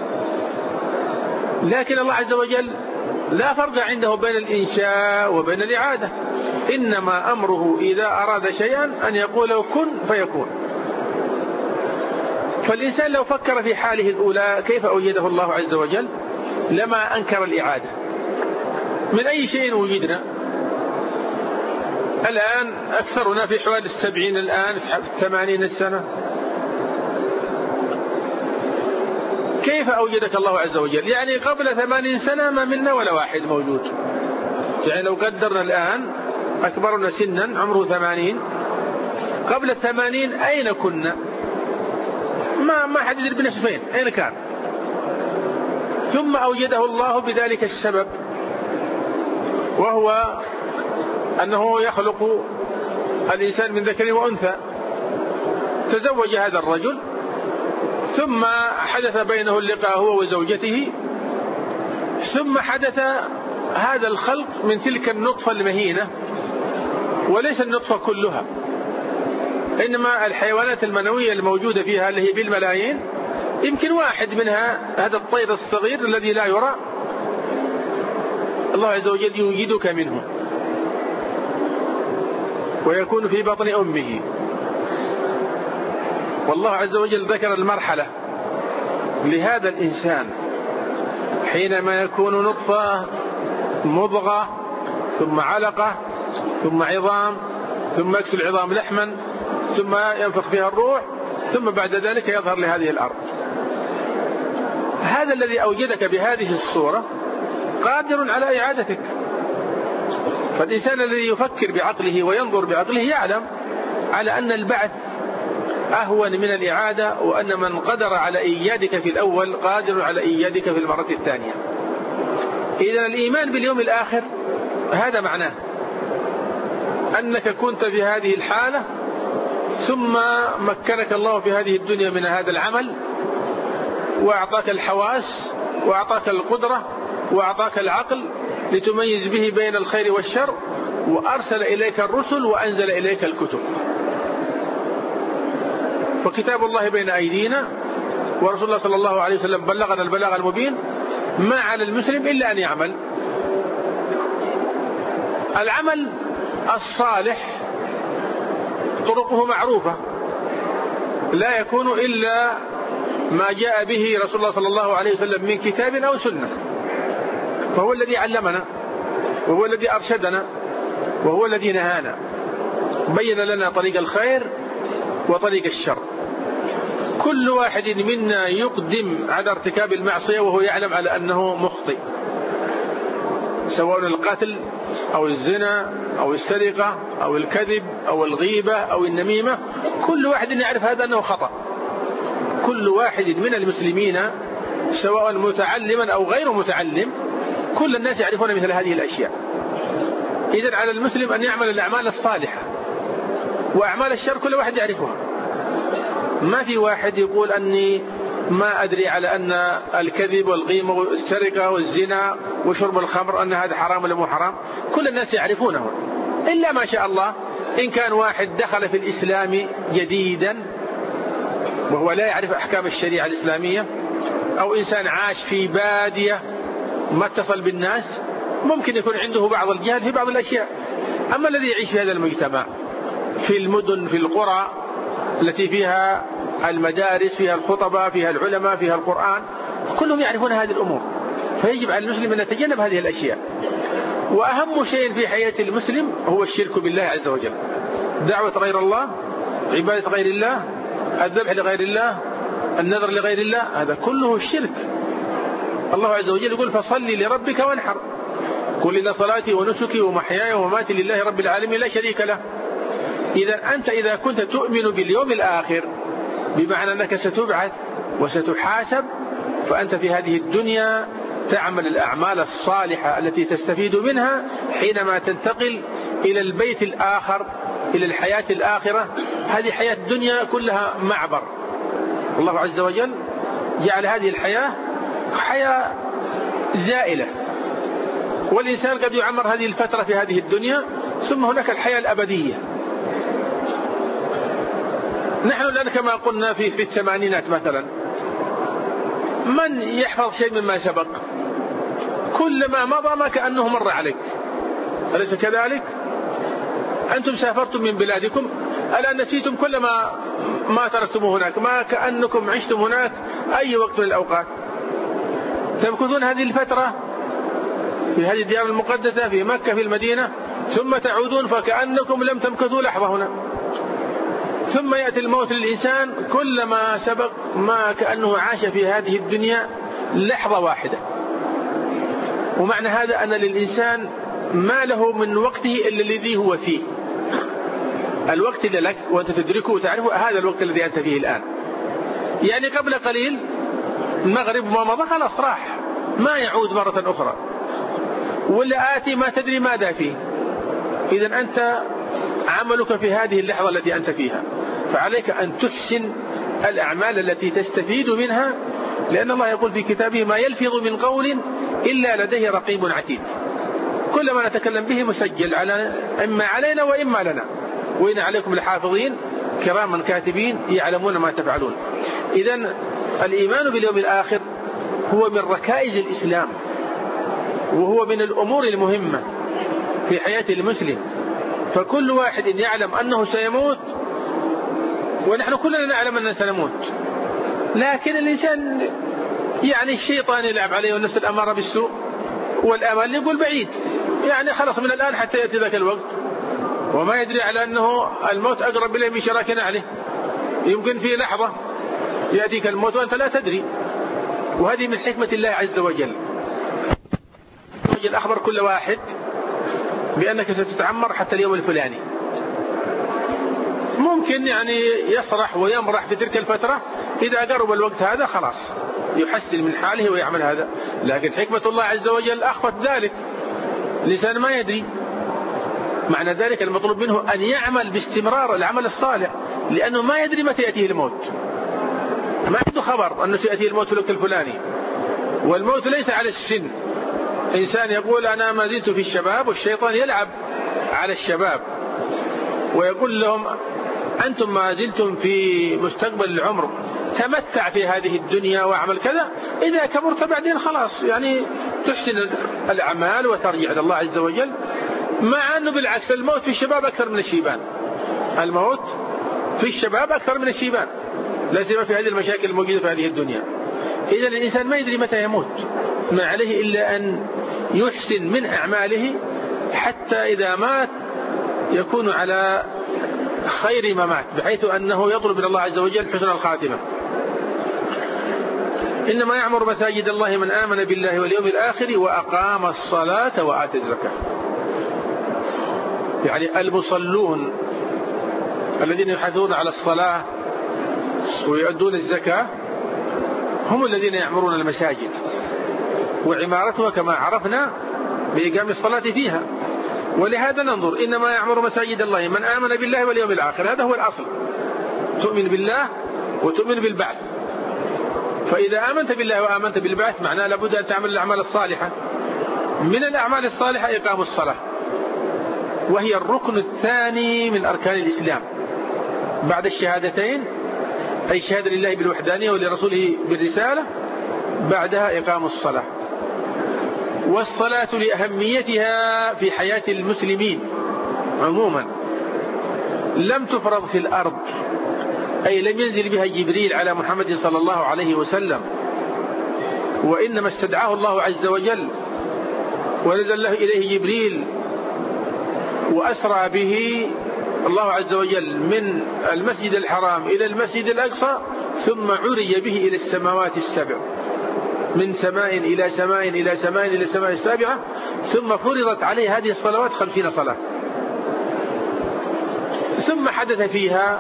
لكن الله عز وجل لا فرق عنده بين الإنشاء وبين الإعادة، إنما أمره إذا أراد شيئا أن يقول له كن فيكون. فالإنسان لو فكر في حاله الأولى كيف أوجده الله عز وجل لما أنكر الإعادة. من أي شيء وجدنا الآن؟ أكثرنا في حوالي 70 الآن، في 80 سنة. كيف أوجدك الله عز وجل؟ يعني قبل 80 سنة ما منا ولا واحد موجود. يعني لو قدرنا الآن أكبرنا سنا عمره 80، قبل 80 أين كنا؟ ما حد يدري بنفسه فين، أين كان؟ ثم أوجده الله بذلك السبب، وهو أنه يخلق الإنسان من ذكر وأنثى. تزوج هذا الرجل، ثم حدث بينه اللقاء هو وزوجته، ثم حدث هذا الخلق من تلك النطفة المهينة، وليس النطفة كلها، إنما الحيوانات المنوية الموجودة فيها اللي هي بالملايين، يمكن واحد منها هذا الطير الصغير الذي لا يرى، الله عز وجل يوجدك منه ويكون في بطن أمه. والله عز وجل ذكر المرحلة لهذا الإنسان حينما يكون نطفة، مضغة، ثم علقة، ثم عظام، ثم يكسو العظام لحما، ثم ينفخ فيها الروح، ثم بعد ذلك يظهر لهذه الأرض. هذا الذي أوجدك بهذه الصورة قادر على إعادتك. فالإنسان الذي يفكر بعقله وينظر بعقله يعلم على أن البعث أهون من الإعادة، وأن من قدر على إيجادك في الأول قادر على إيجادك في المرة الثانية. إذن الإيمان باليوم الآخر هذا معناه أنك كنت في هذه الحالة، ثم مكنك الله في هذه الدنيا من هذا العمل، وأعطاك الحواس، وأعطاك القدرة، وأعطاك العقل لتميز به بين الخير والشر، وأرسل إليك الرسل وأنزل إليك الكتب. وكتاب الله بين أيدينا، ورسول الله صلى الله عليه وسلم بلغنا البلاغ المبين. ما على المسلم إلا أن يعمل. العمل الصالح طرقه معروفة، لا يكون إلا ما جاء به رسول الله صلى الله عليه وسلم من كتاب أو سنة. فهو الذي علمنا وهو الذي أرشدنا وهو الذي نهانا، بين لنا طريق الخير وطريق الشر. كل واحد منا يقدم على ارتكاب المعصية وهو يعلم على أنه مخطئ، سواء القتل أو الزنا أو السرقة أو الكذب أو الغيبة أو النميمة، كل واحد يعرف هذا أنه خطأ. كل واحد من المسلمين سواء متعلما أو غير متعلم، كل الناس يعرفون مثل هذه الأشياء. إذن على المسلم أن يعمل الأعمال الصالحة، وأعمال الشر كل واحد يعرفها. ما في واحد يقول أني ما أدري على أن الكذب والغيمة والسرقة والزنا وشرب الخمر أن هذا حرام ولا مو حرام. كل الناس يعرفونه، إلا ما شاء الله إن كان واحد دخل في الإسلام جديدا وهو لا يعرف أحكام الشريعة الإسلامية، أو إنسان عاش في بادية ما اتصل بالناس، ممكن يكون عنده بعض الجهل في بعض الأشياء. أما الذي يعيش في هذا المجتمع في المدن في القرى التي فيها المدارس فيها الخطباء فيها العلماء فيها القرآن، كلهم يعرفون هذه الأمور. فيجب على المسلم أن يتجنب هذه الأشياء. وأهم شيء في حياة المسلم هو الشرك بالله عز وجل، دعوة غير الله، عبادة غير الله، الذبح لغير الله، النذر لغير الله، هذا كله الشرك. الله عز وجل يقول فصل لربك وانحر، قل إن صلاتي ونسكي ومحياي ومماتي لله رب العالمين لا شريك له. إذا أنت إذا كنت تؤمن باليوم الآخر بمعنى أنك ستبعث وستحاسب، فأنت في هذه الدنيا تعمل الأعمال الصالحة التي تستفيد منها حينما تنتقل إلى البيت الآخر، إلى الحياة الآخرة. هذه حياة الدنيا كلها معبر. الله عز وجل جعل هذه الحياة حياة زائلة، والإنسان قد يعمر هذه الفترة في هذه الدنيا، ثم هناك الحياة الأبدية. نحن الآن كما قلنا في الثمانينات مثلا، من يحفظ شيء مما سبق؟ كل ما مضى ما كأنه مر عليك، أليس كذلك؟ أنتم سافرتم من بلادكم، الآن نسيتم كل ما تركتموه هناك، ما كأنكم عشتم هناك أي وقت من الأوقات. تمكثون هذه الفترة في هذه الديار المقدسة في مكة في المدينة، ثم تعودون فكأنكم لم تمكثوا لحظة هنا. ثم يأتي الموت للإنسان، كلما سبق ما كأنه عاش في هذه الدنيا لحظة واحدة. ومعنى هذا أن للإنسان ما له من وقته إلا الذي هو فيه. الوقت اللي لك وأنت تدركه وتعرفه هذا الوقت الذي أنت فيه الآن. يعني قبل قليل المغرب ما مضى خلاص راح، ما يعود مرة أخرى، ولا آتي ما تدري ماذا فيه. إذن أنت عملك في هذه اللحظة التي أنت فيها، فعليك أن تحسن الأعمال التي تستفيد منها، لأن الله يقول في كتابه ما يلفظ من قول إلا لديه رقيب عتيد. كل ما نتكلم به مسجل إما علينا وإما لنا، وإن عليكم لحافظين كراما كاتبين يعلمون ما تفعلون. إذن الإيمان باليوم الآخر هو من ركائز الإسلام، وهو من الأمور المهمة في حياة المسلم. فكل واحد يعلم أنه سيموت، ونحن كلنا نعلم أننا سنموت، لكن الإنسان يعني الشيطان يلعب عليه والنفس الأمارة بالسوء والآمال يقول بعيد، يعني خلص من الآن حتى يأتي ذاك الوقت، وما يدري على أنه الموت أقرب إليه من شراك نعله. يمكن في لحظة يأتيك الموت وأنت لا تدري. وهذه من حكمة الله عز وجل. أخبر كل واحد بأنك ستتعمر حتى اليوم الفلاني. ممكن يعني يسرح ويمرح في تلك الفترة، إذا قرب الوقت هذا خلاص يحسن من حاله ويعمل هذا. لكن حكمة الله عز وجل أخفت ذلك، الإنسان ما يدري. معنى ذلك المطلوب منه أن يعمل باستمرار العمل الصالح، لأنه ما يدري متى يأتيه الموت، ما عنده خبر أنه سيأتيه الموت في الوقت الفلاني. والموت ليس على السن. إنسان يقول أنا ما زلت في الشباب، والشيطان يلعب على الشباب ويقول لهم أنتم ما زلتم في مستقبل العمر، تمتع في هذه الدنيا واعمل كذا، إذا كبرت بعدين خلاص يعني تحسن الأعمال وترجع إلى الله عز وجل. مع أنه بالعكس الموت في الشباب أكثر من الشيبان، الموت في الشباب أكثر من الشيبان، لا سيما في هذه المشاكل الموجودة في هذه الدنيا. إذا الإنسان ما يدري متى يموت، ما عليه إلا أن يحسن من أعماله حتى إذا مات يكون على خير ما مات، بحيث أنه يطلب من الله عز وجل حسن الخاتمة. إنما يعمر مساجد الله من آمن بالله واليوم الآخر وأقام الصلاة وآتى الزكاة. يعني المصلون الذين يحافظون على الصلاة ويؤدون الزكاة هم الذين يعمرون المساجد، وعمارتها كما عرفنا بإقام الصلاة فيها. ولهذا ننظر إنما يعمر مساجد الله من آمن بالله واليوم الآخر، هذا هو الأصل، تؤمن بالله وتؤمن بالبعث. فإذا آمنت بالله وآمنت بالبعث معناه لابد أن تعمل الأعمال الصالحة. من الأعمال الصالحة إقام الصلاة، وهي الركن الثاني من أركان الإسلام بعد الشهادتين، أي شهادة لله بالوحدانية ولرسوله بالرسالة، بعدها إقام الصلاة. والصلاة لأهميتها في حياة المسلمين عموما لم تفرض في الأرض، أي لم ينزل بها جبريل على محمد صلى الله عليه وسلم، وإنما استدعاه الله عز وجل ونزل له إليه جبريل وأسرى به الله عز وجل من المسجد الحرام إلى المسجد الأقصى، ثم عرج به إلى السماوات السبع، من سماء إلى سماء إلى سماء إلى السماء السابعة، ثم فرضت عليه هذه الصلوات 50 صلاة. ثم حدث فيها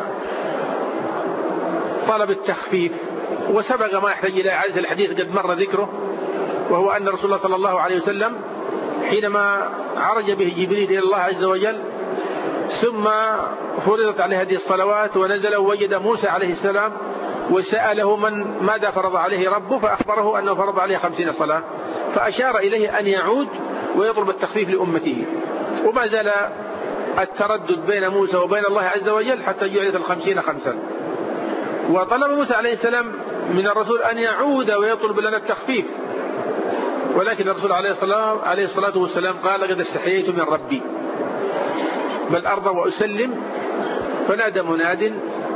طلب التخفيف، وسبق ما يحتاج إلى إعادة الحديث قد مر ذكره، وهو أن رسول الله صلى الله عليه وسلم حينما عرج به جبريل إلى الله عز وجل ثم فرضت عليه هذه الصلوات ونزل ووجد موسى عليه السلام وسأله ماذا فرض عليه ربه، فأخبره أنه فرض عليه 50 صلاة، فأشار إليه أن يعود ويطلب التخفيف لأمته. وما زال التردد بين موسى وبين الله عز وجل حتى جعلت 50 5. وطلب موسى عليه السلام من الرسول أن يعود ويطلب لنا التخفيف، ولكن الرسول عليه الصلاة والسلام قال قد استحييت من ربي بل أرضى وأسلم. فنادى مناد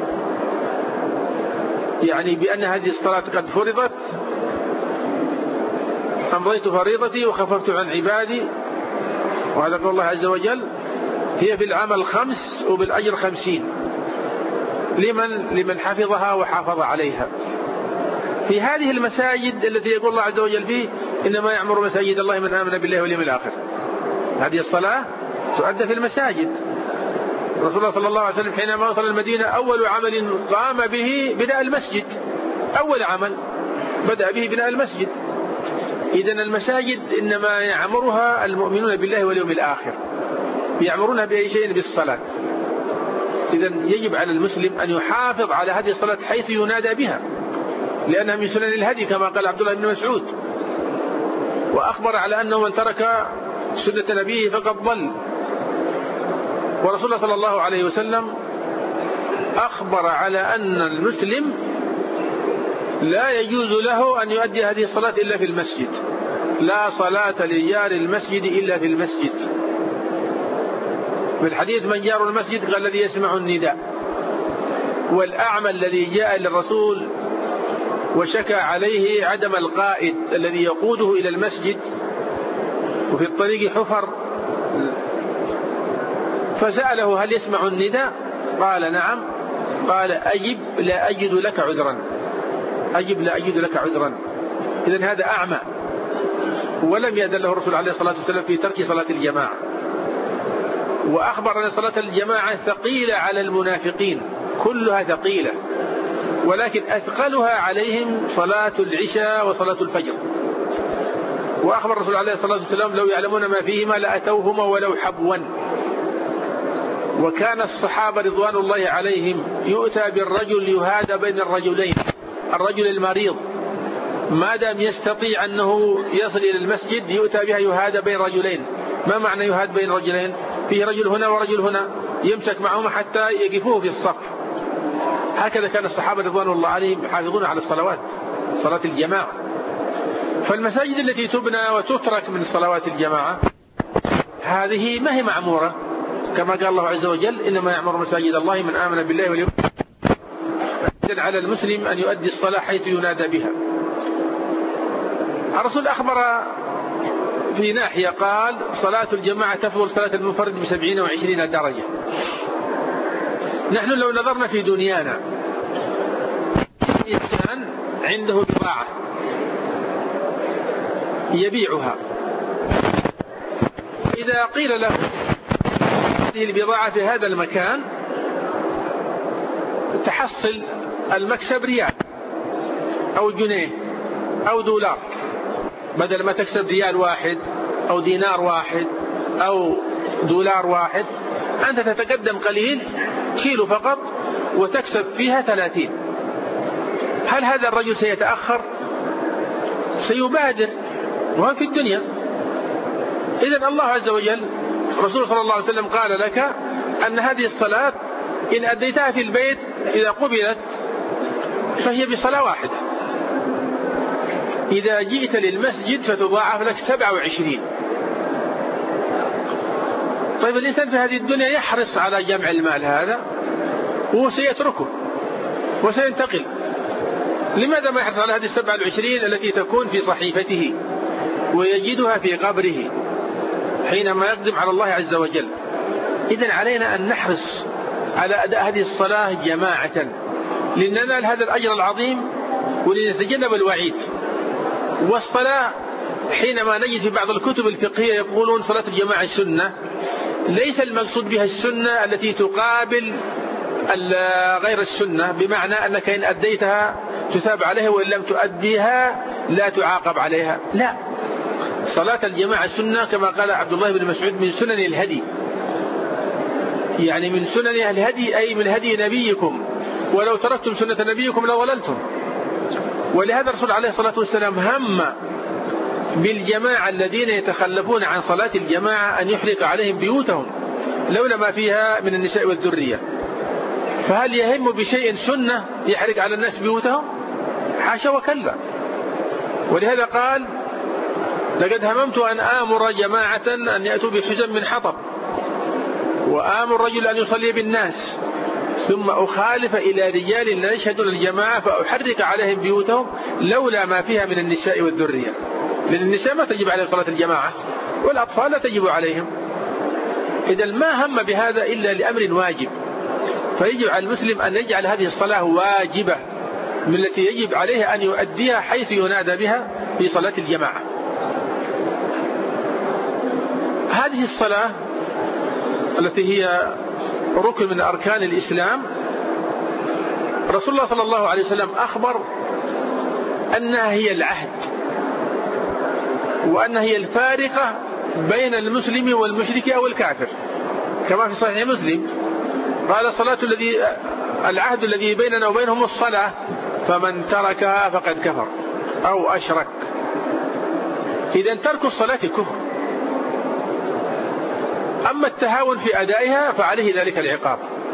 يعني بأن هذه الصلاة قد فرضت، أمضيت فريضتي وخففت عن عبادي، وهذا قول الله عز وجل هي في العمل 5 وبالأجر 50 لمن حفظها وحافظ عليها. في هذه المساجد التي يقول الله عز وجل فيه إنما يعمر مساجد الله من آمن بالله واليوم الآخر، هذه الصلاة تؤدى في المساجد. رسول الله صلى الله عليه وسلم حينما وصل المدينة أول عمل قام به بناء المسجد، أول عمل بدأ به بناء المسجد. إذن المساجد إنما يعمرها المؤمنون بالله واليوم الآخر، يعمرونها بأي شيء؟ بالصلاة. إذن يجب على المسلم أن يحافظ على هذه الصلاة حيث ينادى بها، لأنها من سنن الهدي كما قال عبد الله بن مسعود، وأخبر على أنه من ترك سنة نبيه فقد ضل. ورسول الله صلى الله عليه وسلم أخبر على أن المسلم لا يجوز له أن يؤدي هذه الصلاة إلا في المسجد، لا صلاة لجار المسجد إلا في المسجد. في الحديث من جار المسجد قال الذي يسمع النداء. والأعمى الذي جاء للرسول وشكى عليه عدم القائد الذي يقوده إلى المسجد وفي الطريق حفر، فسأله هل يسمع النداء؟ قال نعم. قال أجب لا أجد لك عذرا، أجب لا أجد لك عذرا. إذن هذا أعمى، ولم يأذن له الرسول عليه الصلاة والسلام في ترك صلاة الجماعة. وأخبر أن صلاة الجماعة ثقيلة على المنافقين، كلها ثقيلة، ولكن أثقلها عليهم صلاة العشاء وصلاة الفجر. وأخبر الرسول عليه الصلاة والسلام لو يعلمون ما فيهما لأتوهما ولو حبوا. وكان الصحابة رضوان الله عليهم يؤتى بالرجل يهادى بين الرجلين، الرجل المريض ما دام يستطيع أنه يصل إلى المسجد يؤتى بها يهادى بين رجلين. ما معنى يهاد بين رجلين؟ فيه رجل هنا ورجل هنا، يمسك معهما حتى يقفوه في الصف. هكذا كان الصحابة رضوان الله عليهم يحافظون على الصلوات، صلاة الجماعة. فالمساجد التي تبنى وتترك من صلوات الجماعة هذه ما هي معمورة، كما قال الله عز وجل إنما يعمر مساجد الله من آمن بالله واليوم. على المسلم أن يؤدي الصلاة حيث ينادى بها. الرسول أخبر في ناحية قال صلاة الجماعة تفضل صلاة المنفرد ب27 درجة. نحن لو نظرنا في دنيانا، إنسان عنده بضاعة يبيعها، إذا قيل له هذه البضاعة في هذا المكان تحصل المكسب ريال أو جنيه أو دولار، بدل ما تكسب ريال واحد أو دينار واحد أو دولار واحد، أنت تتقدم قليل كيلو فقط وتكسب فيها 30. هل هذا الرجل سيتأخر؟ سيبادر، وهو في الدنيا. إذن الله عز وجل رسول صلى الله عليه وسلم قال لك أن هذه الصلاة إن أديتها في البيت إذا قبلت فهي بصلاة واحدة، إذا جئت للمسجد فتضاعف لك 27. طيب الإنسان في هذه الدنيا يحرص على جمع المال هذا وسيتركه وسينتقل. لماذا ما يحرص على هذه 27 التي تكون في صحيفته ويجدها في قبره حينما يقدم على الله عز وجل؟ إذن علينا أن نحرص على أداء هذه الصلاة جماعة لننال هذا الأجر العظيم ولنتجنب الوعيد. والصلاة حينما نجد في بعض الكتب الفقهية يقولون صلاة الجماعة سنة، ليس المقصود بها السنة التي تقابل غير السنة، بمعنى أنك إن أديتها تثاب عليها وإن لم تؤديها لا تعاقب عليها، لا. صلاة الجماعة سنة كما قال عبد الله بن مسعود من سنن الهدي، يعني من سنن الهدي أي من هدي نبيكم، ولو تركتم سنة نبيكم لضللتم. ولهذا الرسول عليه الصلاة والسلام هم بالجماعة الذين يتخلفون عن صلاة الجماعة أن يحرق عليهم بيوتهم لولا ما فيها من النساء والذرية. فهل يهم بشيء سنة يحرق على الناس بيوتهم؟ حاشا وكلا. ولهذا قال لقد هممت أن آمر جماعة أن يأتوا بحزم من حطب وآمر الرجل أن يصلي بالناس ثم أخالف إلى رجال لا يشهدون الجماعة فأحرق عليهم بيوتهم لولا ما فيها من النساء والذرية. لأن النساء ما تجب عليهم صلاة الجماعة والأطفال لا تجب عليهم. إذا ما هم بهذا إلا لأمر واجب، فيجب على المسلم أن يجعل هذه الصلاة واجبة من التي يجب عليه أن يؤديها حيث ينادى بها في صلاة الجماعة. هذه الصلاة التي هي ركن من أركان الإسلام، رسول الله صلى الله عليه وسلم أخبر أنها هي العهد، وأنها هي الفارقة بين المسلم والمشرك أو الكافر، كما في صحيح مسلم قال العهد الذي بيننا وبينهم الصلاة فمن تركها فقد كفر أو أشرك. إذن ترك الصلاة كفر، أما التهاون في أدائها فعليه ذلك العقاب.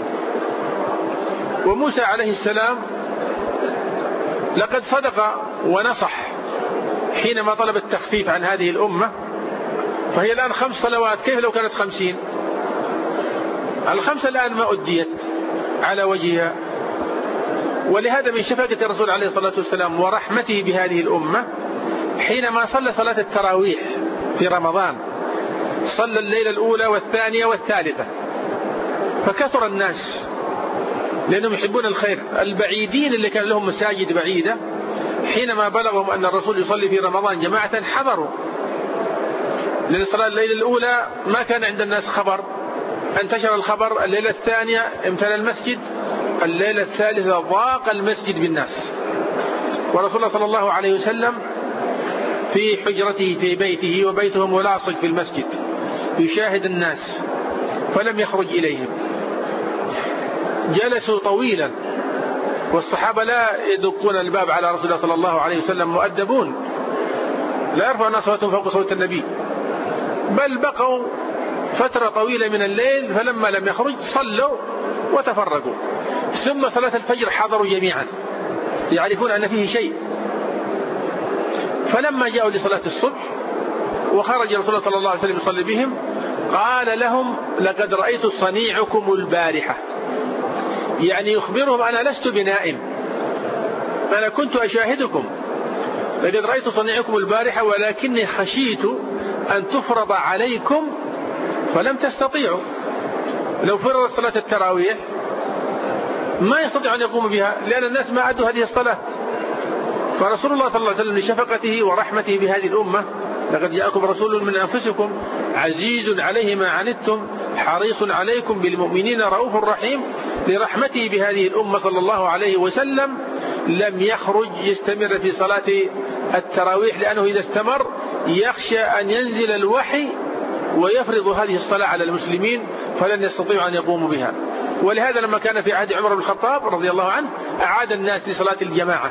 وموسى عليه السلام لقد صدق ونصح حينما طلب التخفيف عن هذه الأمة، فهي الآن 5 صلوات، كيف لو كانت 50؟ ال5 الآن ما أديت على وجهها. ولهذا من شفقة الرسول عليه الصلاة والسلام ورحمته بهذه الأمة حينما صلى صلاة التراويح في رمضان صلى الليلة الأولى والثانية والثالثة، فكثر الناس لأنهم يحبون الخير. البعيدين اللي كان لهم مساجد بعيدة حينما بلغهم أن الرسول يصلي في رمضان جماعة حضروا، لأن صلاة الليلة الأولى ما كان عند الناس خبر، انتشر الخبر. الليلة الثانية امتلأ المسجد، الليلة الثالثة ضاق المسجد بالناس. ورسول الله صلى الله عليه وسلم في حجرته في بيته وبيته ملاصق في المسجد يشاهد الناس فلم يخرج إليهم. جلسوا طويلا والصحابة لا يدقون الباب على رسول الله صلى الله عليه وسلم، مؤدبون لا يرفعون أصواتهم فوق صوت النبي، بل بقوا فترة طويلة من الليل، فلما لم يخرج صلوا وتفرقوا. ثم صلاة الفجر حضروا جميعا يعرفون أن فيه شيء، فلما جاءوا لصلاة الصبح وخرج رسول الله صلى الله عليه وسلم يصلي بهم قال لهم لقد رأيت صنيعكم البارحة، يعني يخبرهم أنا لست بنائم، أنا كنت أشاهدكم، لقد رأيت صنيعكم البارحة ولكني خشيت أن تفرض عليكم فلم تستطيعوا. لو فرضت صلاة التراويح ما يستطيع أن يقوم بها لأن الناس ما أدوا هذه الصلاة. فرسول الله صلى الله عليه وسلم لشفقته ورحمته بهذه الأمة: لقد جاءكم رسول من أنفسكم عزيز عليه ما عنتم حريص عليكم بالمؤمنين رؤوف رحيم. لرحمته بهذه الأمة صلى الله عليه وسلم لم يخرج يستمر في صلاة التراويح، لأنه إذا استمر يخشى أن ينزل الوحي ويفرض هذه الصلاة على المسلمين فلن يستطيعوا أن يقوموا بها. ولهذا لما كان في عهد عمر بن الخطاب رضي الله عنه أعاد الناس لصلاة الجماعة.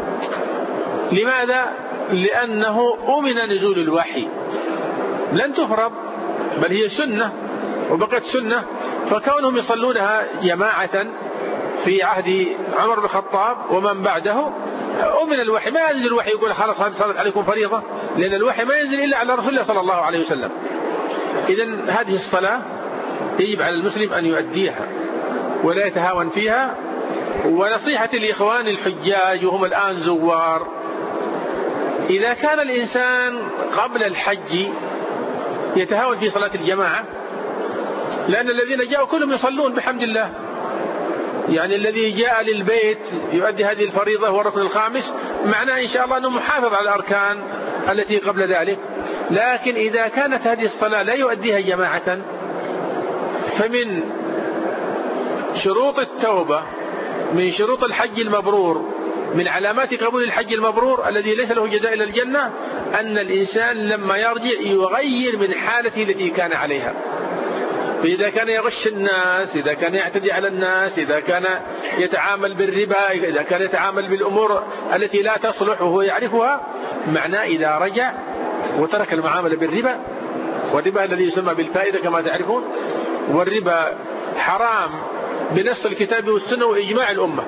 لماذا؟ لأنه أمن نزول الوحي، لن تفرض بل هي سنة وبقت سنة، فكونهم يصلونها جماعة في عهد عمر بن الخطاب ومن بعده أمن الوحي. ما ينزل الوحي يقول خلاص هذه صارت عليكم فريضة، لأن الوحي ما ينزل إلا على رسول الله صلى الله عليه وسلم. إذن هذه الصلاة يجب على المسلم أن يؤديها ولا يتهاون فيها. ونصيحة الإخوان الحجاج وهم الآن زوار: إذا كان الإنسان قبل الحج يتهاون في صلاة الجماعة، لأن الذين جاءوا كلهم يصلون بحمد الله، يعني الذي جاء للبيت يؤدي هذه الفريضة والركن الخامس معناه إن شاء الله أنه محافظ على الأركان التي قبل ذلك. لكن إذا كانت هذه الصلاة لا يؤديها جماعة، فمن شروط التوبة، من شروط الحج المبرور، من علامات قبول الحج المبرور الذي ليس له جزاء إلا الجنة، أن الإنسان لما يرجع يغير من حالته التي كان عليها. فإذا كان يغش الناس، إذا كان يعتدي على الناس، إذا كان يتعامل بالربا، إذا كان يتعامل بالأمور التي لا تصلح وهو يعرفها، معناه إذا رجع وترك المعاملة بالربا، والربا الذي يسمى بالفائدة كما تعرفون، والربا حرام بنص الكتاب والسنة وإجماع الأمة.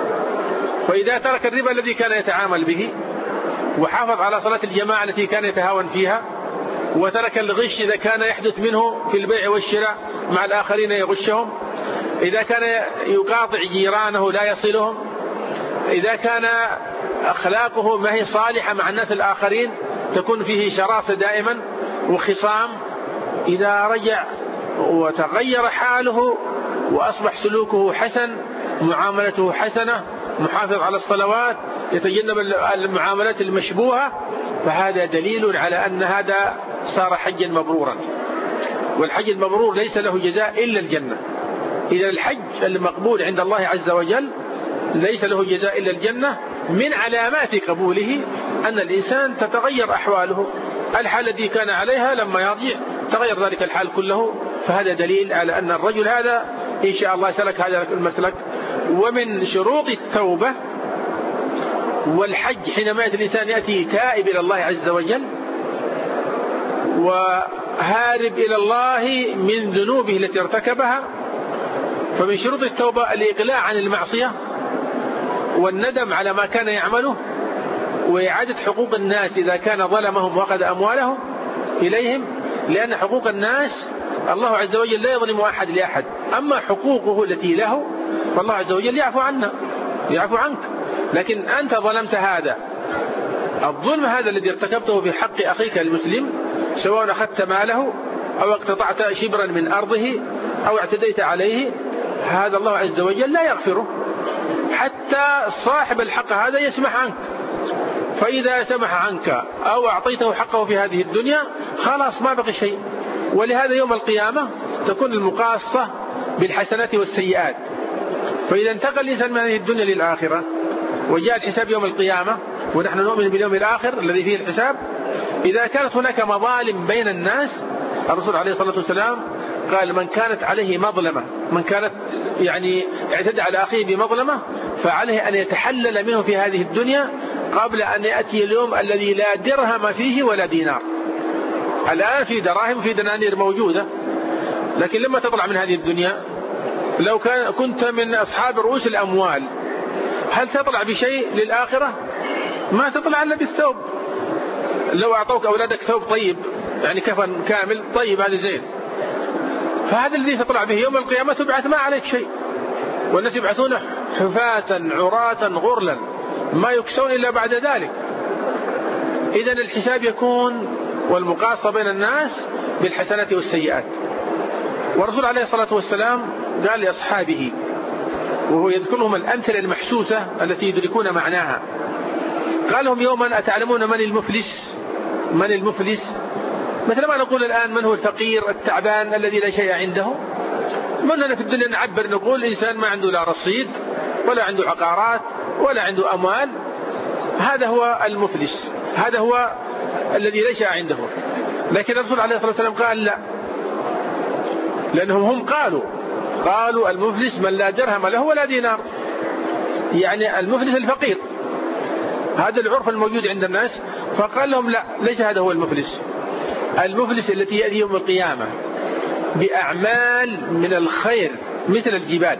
فإذا ترك الربا الذي كان يتعامل به وحافظ على صلاة الجماعة التي كان يتهاون فيها، وترك الغش إذا كان يحدث منه في البيع والشراء مع الآخرين يغشهم، إذا كان يقاطع جيرانه لا يصلهم، إذا كان أخلاقه ما هي صالحة مع الناس الآخرين تكون فيه شراسة دائما وخصام، إذا رجع وتغير حاله وأصبح سلوكه حسن، معاملته حسنة، محافظ على الصلوات، يتجنب المعاملات المشبوهة، فهذا دليل على أن هذا صار حجا مبرورا. والحج المبرور ليس له جزاء إلا الجنة. إذا الحج المقبول عند الله عز وجل ليس له جزاء إلا الجنة. من علامات قبوله أن الإنسان تتغير أحواله، الحال التي كان عليها لما يرجع تغير ذلك الحال كله، فهذا دليل على أن الرجل هذا إن شاء الله سلك هذا المسلك. ومن شروط التوبة والحج حينما يأتي الإنسان يأتي تائب إلى الله عز وجل وهارب إلى الله من ذنوبه التي ارتكبها، فمن شروط التوبة الإقلاع عن المعصية والندم على ما كان يعمله، وإعادة حقوق الناس إذا كان ظلمهم وأخذ أموالهم إليهم، لأن حقوق الناس الله عز وجل لا يظلم أحد لأحد، أما حقوقه التي له فالله عز وجل يعفو عنها، يعفو عنك. لكن أنت ظلمت هذا، الظلم هذا الذي ارتكبته في حق أخيك المسلم، سواء أخذت ماله أو اقتطعت شبرا من أرضه أو اعتديت عليه، هذا الله عز وجل لا يغفره حتى صاحب الحق هذا يسمح عنك. فإذا سمح عنك أو أعطيته حقه في هذه الدنيا خلاص ما بقي شيء. ولهذا يوم القيامة تكون المقاصة بالحسنات والسيئات. فإذا انتقل الإنسان من هذه الدنيا للآخرة وجاء الحساب يوم القيامة، ونحن نؤمن باليوم الآخر الذي فيه الحساب، إذا كانت هناك مظالم بين الناس، الرسول عليه الصلاة والسلام قال: من كانت عليه مظلمة، من كانت يعني اعتدى على أخيه بمظلمة، فعليه أن يتحلل منه في هذه الدنيا قبل أن يأتي اليوم الذي لا درهم فيه ولا دينار. الآن في دراهم في دنانير موجودة، لكن لما تطلع من هذه الدنيا لو كنت من أصحاب رؤوس الأموال هل تطلع بشيء للآخرة؟ ما تطلع إلا بالثوب. لو أعطوك أولادك ثوب طيب يعني كفن كامل طيب هذا زين، فهذا الذي تطلع به يوم القيامة تبعث ما عليك شيء. والناس يبعثون حفاة عراة غرلا ما يكسون إلا بعد ذلك. إذن الحساب يكون والمقاصة بين الناس بالحسنات والسيئات. والرسول عليه الصلاة والسلام قال لأصحابه وهو يذكرهم الأمثلة المحسوسة التي يدركون معناها، قال لهم يوما أتعلمون من المفلس؟ من المفلس؟ مثل ما نقول الآن من هو الفقير التعبان الذي لا شيء عنده. مننا في الدنيا نعبر نقول إنسان ما عنده لا رصيد ولا عنده عقارات ولا عنده أموال، هذا هو المفلس، هذا هو الذي لا شيء عنده. لكن الرسول عليه الصلاة والسلام قال لا، لأنهم هم قالوا المفلس من لا درهم له ولا دينار، يعني المفلس الفقير، هذا العرف الموجود عند الناس. فقال لهم لا، ليس هذا هو المفلس. المفلس التي يأتي يوم القيامة بأعمال من الخير مثل الجبال،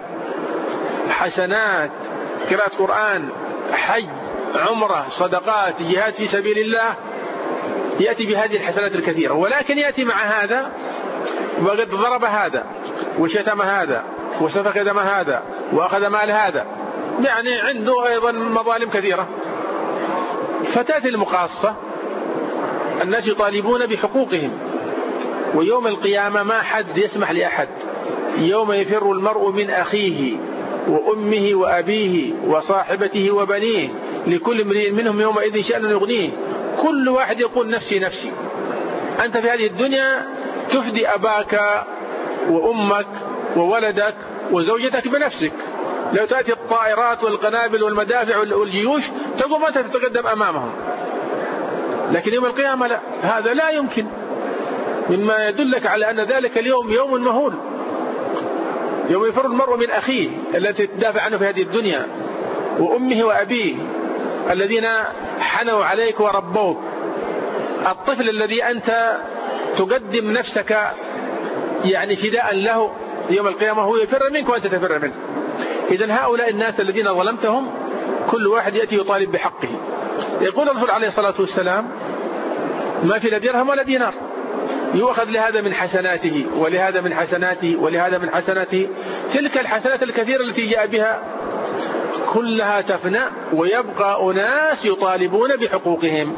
حسنات، قراءة قرآن، حج، عمرة، صدقات، جهاد في سبيل الله، يأتي بهذه الحسنات الكثيرة، ولكن يأتي مع هذا وقد ضرب هذا وشتم هذا وسفك دم هذا وأخذ مال هذا، يعني عنده أيضا مظالم كثيرة. فتأتي المقاصة، الناس يطالبون بحقوقهم، ويوم القيامة ما حد يسمح لأحد. يوم يفر المرء من أخيه وأمه وأبيه وصاحبته وبنيه لكل امرئ منهم يومئذ شأن يغنيه. كل واحد يقول نفسي نفسي. أنت في هذه الدنيا تفدي أباك وأمك وولدك وزوجتك بنفسك. لو تأتي الطائرات والقنابل والمدافع والجيوش تقوم أنت تتقدم أمامهم، لكن يوم القيامة لا، هذا لا يمكن، مما يدلك على أن ذلك اليوم يوم مهول. يوم يفر المرء من أخيه التي تدافع عنه في هذه الدنيا، وأمه وأبيه الذين حنوا عليك وربوك، الطفل الذي أنت تقدم نفسك يعني فداء له، يوم القيامة هو يفر منك وأنت تفر منه. إذن هؤلاء الناس الذين ظلمتهم كل واحد يأتي يطالب بحقه. يقول الرسول عليه الصلاة والسلام ما في لا درهم ولا دينار، يؤخذ لهذا من حسناته ولهذا من حسناته ولهذا من حسناته. تلك الحسنات الكثيرة التي جاء بها كلها تفنى، ويبقى أناس يطالبون بحقوقهم.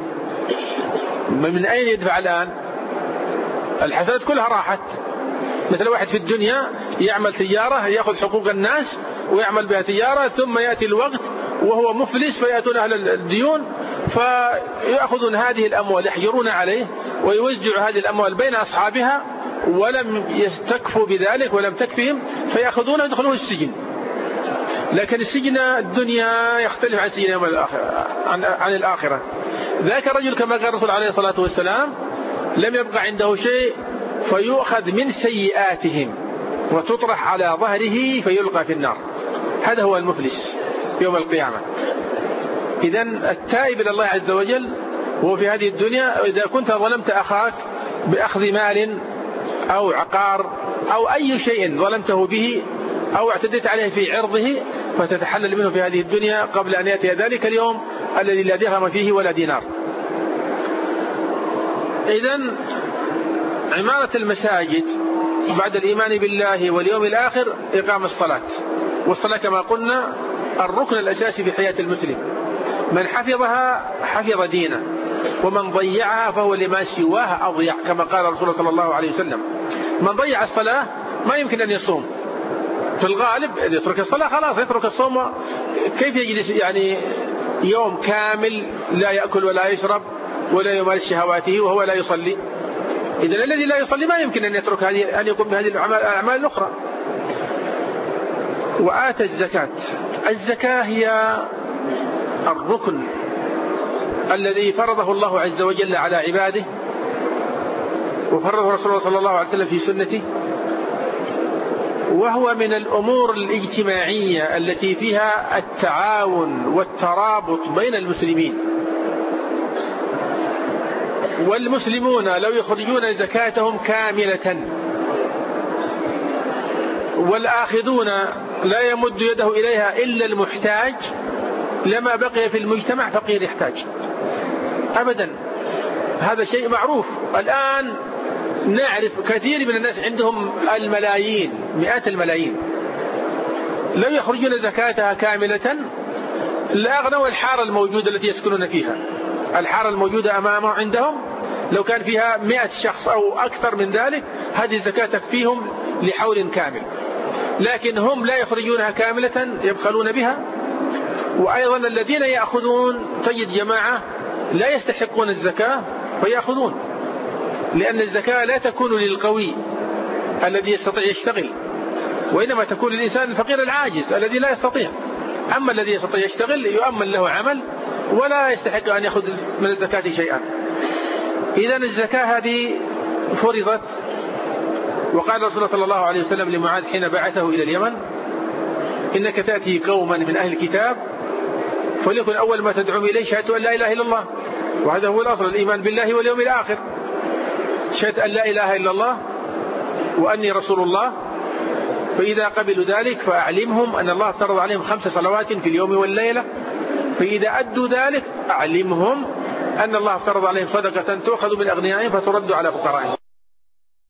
من أين يدفع الآن؟ الحسنات كلها راحت. مثل واحد في الدنيا يعمل تجارة يأخذ حقوق الناس ويعمل بها تجارة، ثم يأتي الوقت وهو مفلس فيأتون أهل الديون فيأخذون هذه الأموال يحجرون عليه ويوزع هذه الأموال بين أصحابها، ولم يستكفوا بذلك ولم تكفهم فيأخذونها ويدخلون السجن. لكن السجن الدنيا يختلف عن سجن يوم عن الآخرة. ذاك الرجل كما قال الرسول عليه الصلاة والسلام لم يبقى عنده شيء فيؤخذ من سيئاتهم وتطرح على ظهره فيلقى في النار. هذا هو المفلس يوم القيامة. إذن التائب إلى الله عز وجل وهو في هذه الدنيا، إذا كنت ظلمت أخاك بأخذ مال أو عقار أو أي شيء ظلمته به أو اعتديت عليه في عرضه فتتحلل منه في هذه الدنيا قبل أن يأتي ذلك اليوم الذي لا درهم فيه ولا دينار. إذن عمارة المساجد بعد الإيمان بالله واليوم الآخر إقام الصلاة، والصلاة كما قلنا الركن الأساسي في حياة المسلم. من حفظها حفظ دينه، ومن ضيعها فهو لما سواها أضيع، كما قال الرسول صلى الله عليه وسلم. من ضيع الصلاة ما يمكن أن يصوم. في الغالب يترك الصلاة خلاص يترك الصوم. كيف يجلس يعني يوم كامل لا يأكل ولا يشرب ولا يمارس شهواته وهو لا يصلي؟ إذن الذي لا يصلي ما يمكن أن يترك أن يقوم بهذه الأعمال الأخرى. وآتى الزكاة. الزكاة هي الركن الذي فرضه الله عز وجل على عباده، وفرضه رسول الله صلى الله عليه وسلم في سنته، وهو من الأمور الاجتماعية التي فيها التعاون والترابط بين المسلمين. والمسلمون لو يخرجون زكاتهم كاملة والآخذون لا يمد يده إليها إلا المحتاج لما بقي في المجتمع فقير يحتاج أبدا. هذا شيء معروف. الآن نعرف كثير من الناس عندهم الملايين، مئات الملايين، لو يخرجون زكاتها كاملة لأغنوا الحارة الموجودة التي يسكنون فيها. الحارة الموجودة أمامهم عندهم لو كان فيها 100 شخص أو أكثر من ذلك هذه الزكاة تكفيهم لحول كامل، لكن هم لا يخرجونها كاملة يبخلون بها. وأيضا الذين يأخذون تجد جماعة لا يستحقون الزكاة فيأخذون، لأن الزكاة لا تكون للقوي الذي يستطيع يشتغل، وإنما تكون للإنسان الفقير العاجز الذي لا يستطيع. أما الذي يستطيع يشتغل يؤمن له عمل ولا يستحق أن يأخذ من الزكاة شيئا. إذن الزكاة هذه فرضت، وقال رسول الله صلى الله عليه وسلم لمعاذ حين بعثه إلى اليمن: إنك تأتي قوما من أهل الكتاب فليكن أول ما تدعو إليه شهادة أن لا إله إلا الله، وهذا هو الأصل، الإيمان بالله واليوم الآخر، شهادة أن لا إله إلا الله وأني رسول الله. فإذا قبلوا ذلك فأعلمهم أن الله افترض عليهم 5 صلوات في اليوم والليلة، فإذا أدوا ذلك أعلمهم أن الله افترض عليهم صدقة تؤخذ من أغنيائهم فترد على فقرائهم.